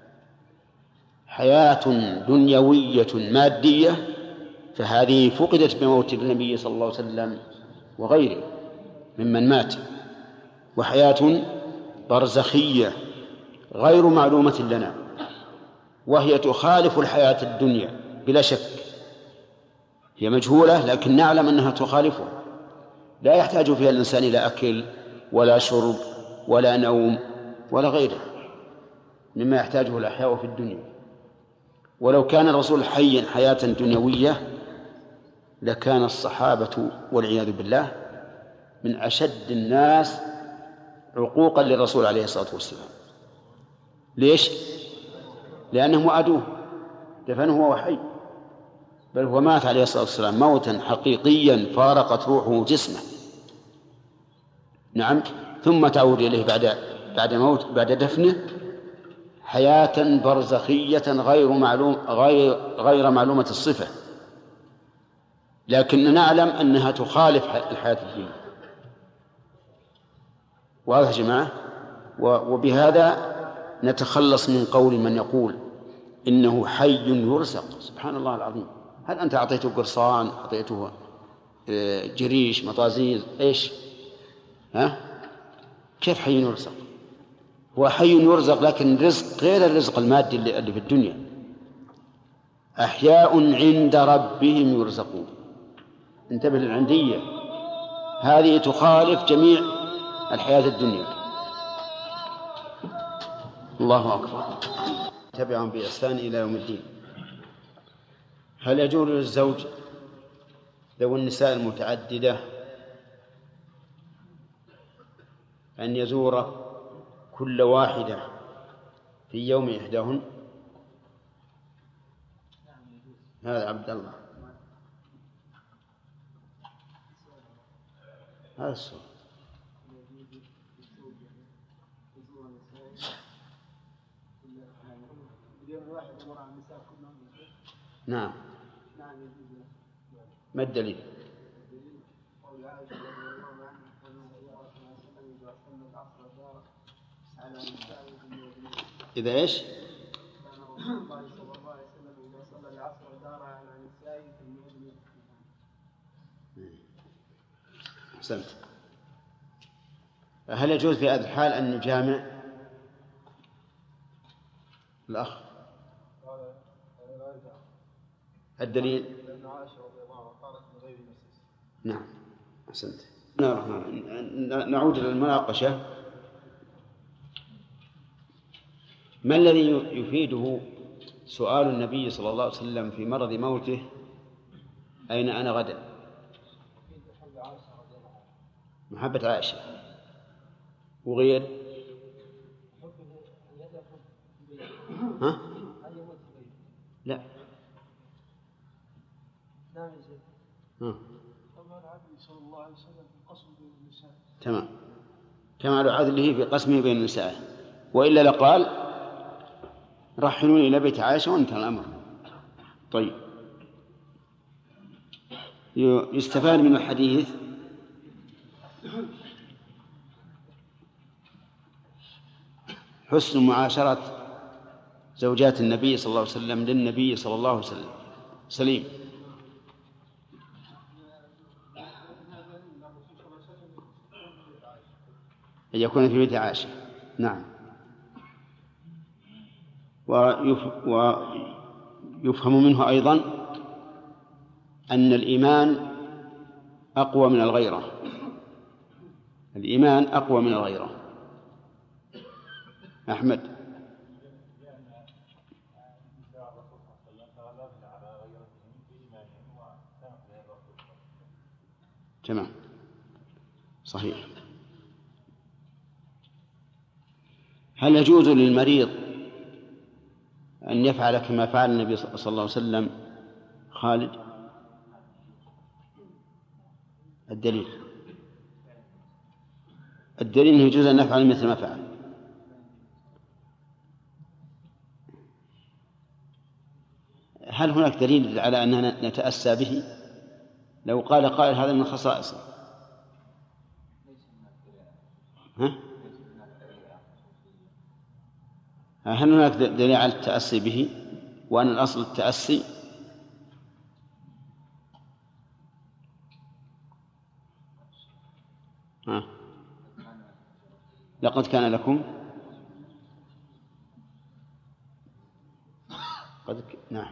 Speaker 10: حياة دنيوية مادية، فهذه فقدت بموت النبي صلى الله عليه وسلم وغيره ممن مات، وحياة برزخية غير معلومة لنا، وهي تخالف الحياة الدنيا بلا شك، هي مجهولة لكن نعلم أنها تخالفها، لا يحتاج فيها الإنسان إلى أكل ولا شرب ولا نوم ولا غيره مما يحتاجه الأحياء في الدنيا. ولو كان الرسول حيا حياة دنيوية لكان الصحابة والعياذ بالله من أشد الناس عقوقا للرسول عليه الصلاة والسلام. ليش؟ لأنهم وعدوه، دفنه وهو حي، بل هو مات عليه الصلاة والسلام موتا حقيقيا فارقت روحه جسمه. نعم، ثم تعود إليه بعد دفنه حياة برزخية غير معلومة الصفة، لكن نعلم أنها تخالف الحياة الدنيا. واضح يا جماعة؟ وبهذا نتخلص من قول من يقول إنه حي يرزق. سبحان الله العظيم، هل أنت أعطيته قرصان، أعطيته جريش، مطازيز، إيش؟ كيف حي يرزق؟ هو حي يرزق لكن رزق غير الرزق المادي اللي في الدنيا. أحياء عند ربهم يرزقون. انتبه للعندية، هذه تخالف جميع الحياة الدنيا. الله أكبر. تبعهم بإحسان إلى يوم الدين. هل يجوز للزوج ذوي النساء المتعددة أن يزور كل واحدة في يوم إحداهن؟ هذا عبد الله، هذا السؤال. نعم. ما الدليل؟ إذا إيش؟ أحسنت. هل يجوز في هذه الحال أن نجامع الأخ؟ الدليل؟ نعم، أحسنت. نعود إلى المناقشة. ما الذي يفيده سؤال النبي صلى الله عليه وسلم في مرض موته: أين أنا غدا؟ محبة عائشة. وغير؟ ها؟ لا. تمام، كمال عدله في قسمه بين النساء، وإلا لقال: رحلوني إلى بيت عائشة وانتهى الأمر. طيب، يستفاد من الحديث حسن معاشرة زوجات النبي صلى الله عليه وسلم للنبي صلى الله عليه وسلم. سليم. أن يكون في بيت عائشة. نعم. ويفهم منه أيضا أن الإيمان أقوى من الغيرة. الإيمان أقوى من الغيرة. أحمد. تمام، صحيح. هل يجوز للمريض أن يفعل كما فعل النبي صلى الله عليه وسلم خالد؟ الدليل أنه يجوز أن نفعل مثل ما فعل. هل هناك دليل على أننا نتأسى به؟ لو قال قائل هذا من خصائصه، هل هناك دليل على التأسي به وأن الأصل التأسي؟ لقد كان لكم نعم.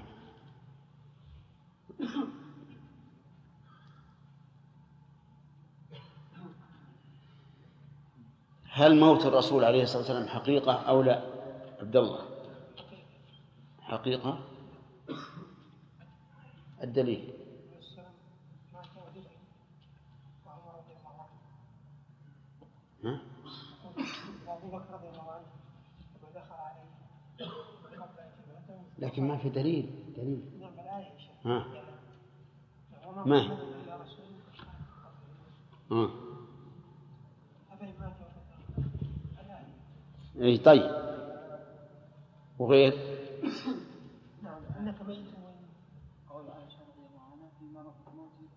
Speaker 10: هل موت الرسول عليه الصلاة والسلام حقيقة أو لا؟ عبد الله. حقيقة. الدليل لكن ما في دليل. ما اي طيب. وغير
Speaker 3: نعم انك ميت قول عائشة رضي الله عنها في مرض موته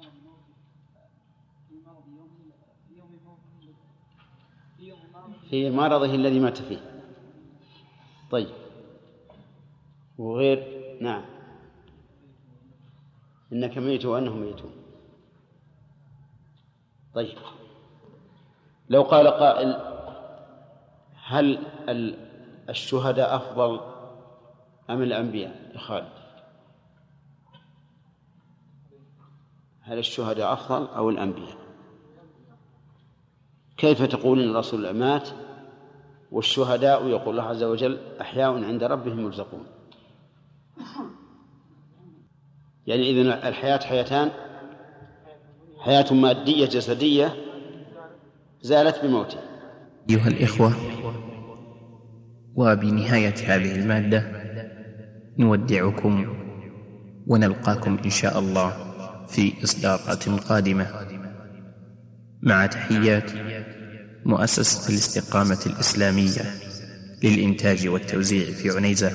Speaker 10: في مرضه الذي مات فيه. طيب وغير نعم إنك ميت وأنهم ميتون. طيب لو قال قائل هل الشهداء أفضل أم الأنبياء يا خالد؟ هل الشهداء أفضل أو الأنبياء؟ كيف تقول إن الرسول مات والشهداء يقول الله عز وجل أحياء عند ربهم يرزقون؟ يعني إذن الحياة حياتان، حياة مادية جسدية زالت بموته.
Speaker 11: أيها الإخوة، وبنهاية هذه المادة نودعكم ونلقاكم إن شاء الله في إصدارات قادمة، مع تحيات مؤسسة الاستقامة الإسلامية للإنتاج والتوزيع في عنيزة.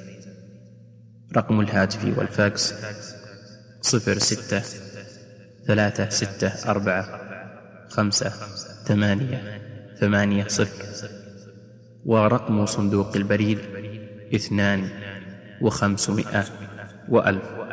Speaker 11: رقم الهاتف والفاكس 06-364-5-8-8-0، ورقم صندوق البريد 2 و500 و1000.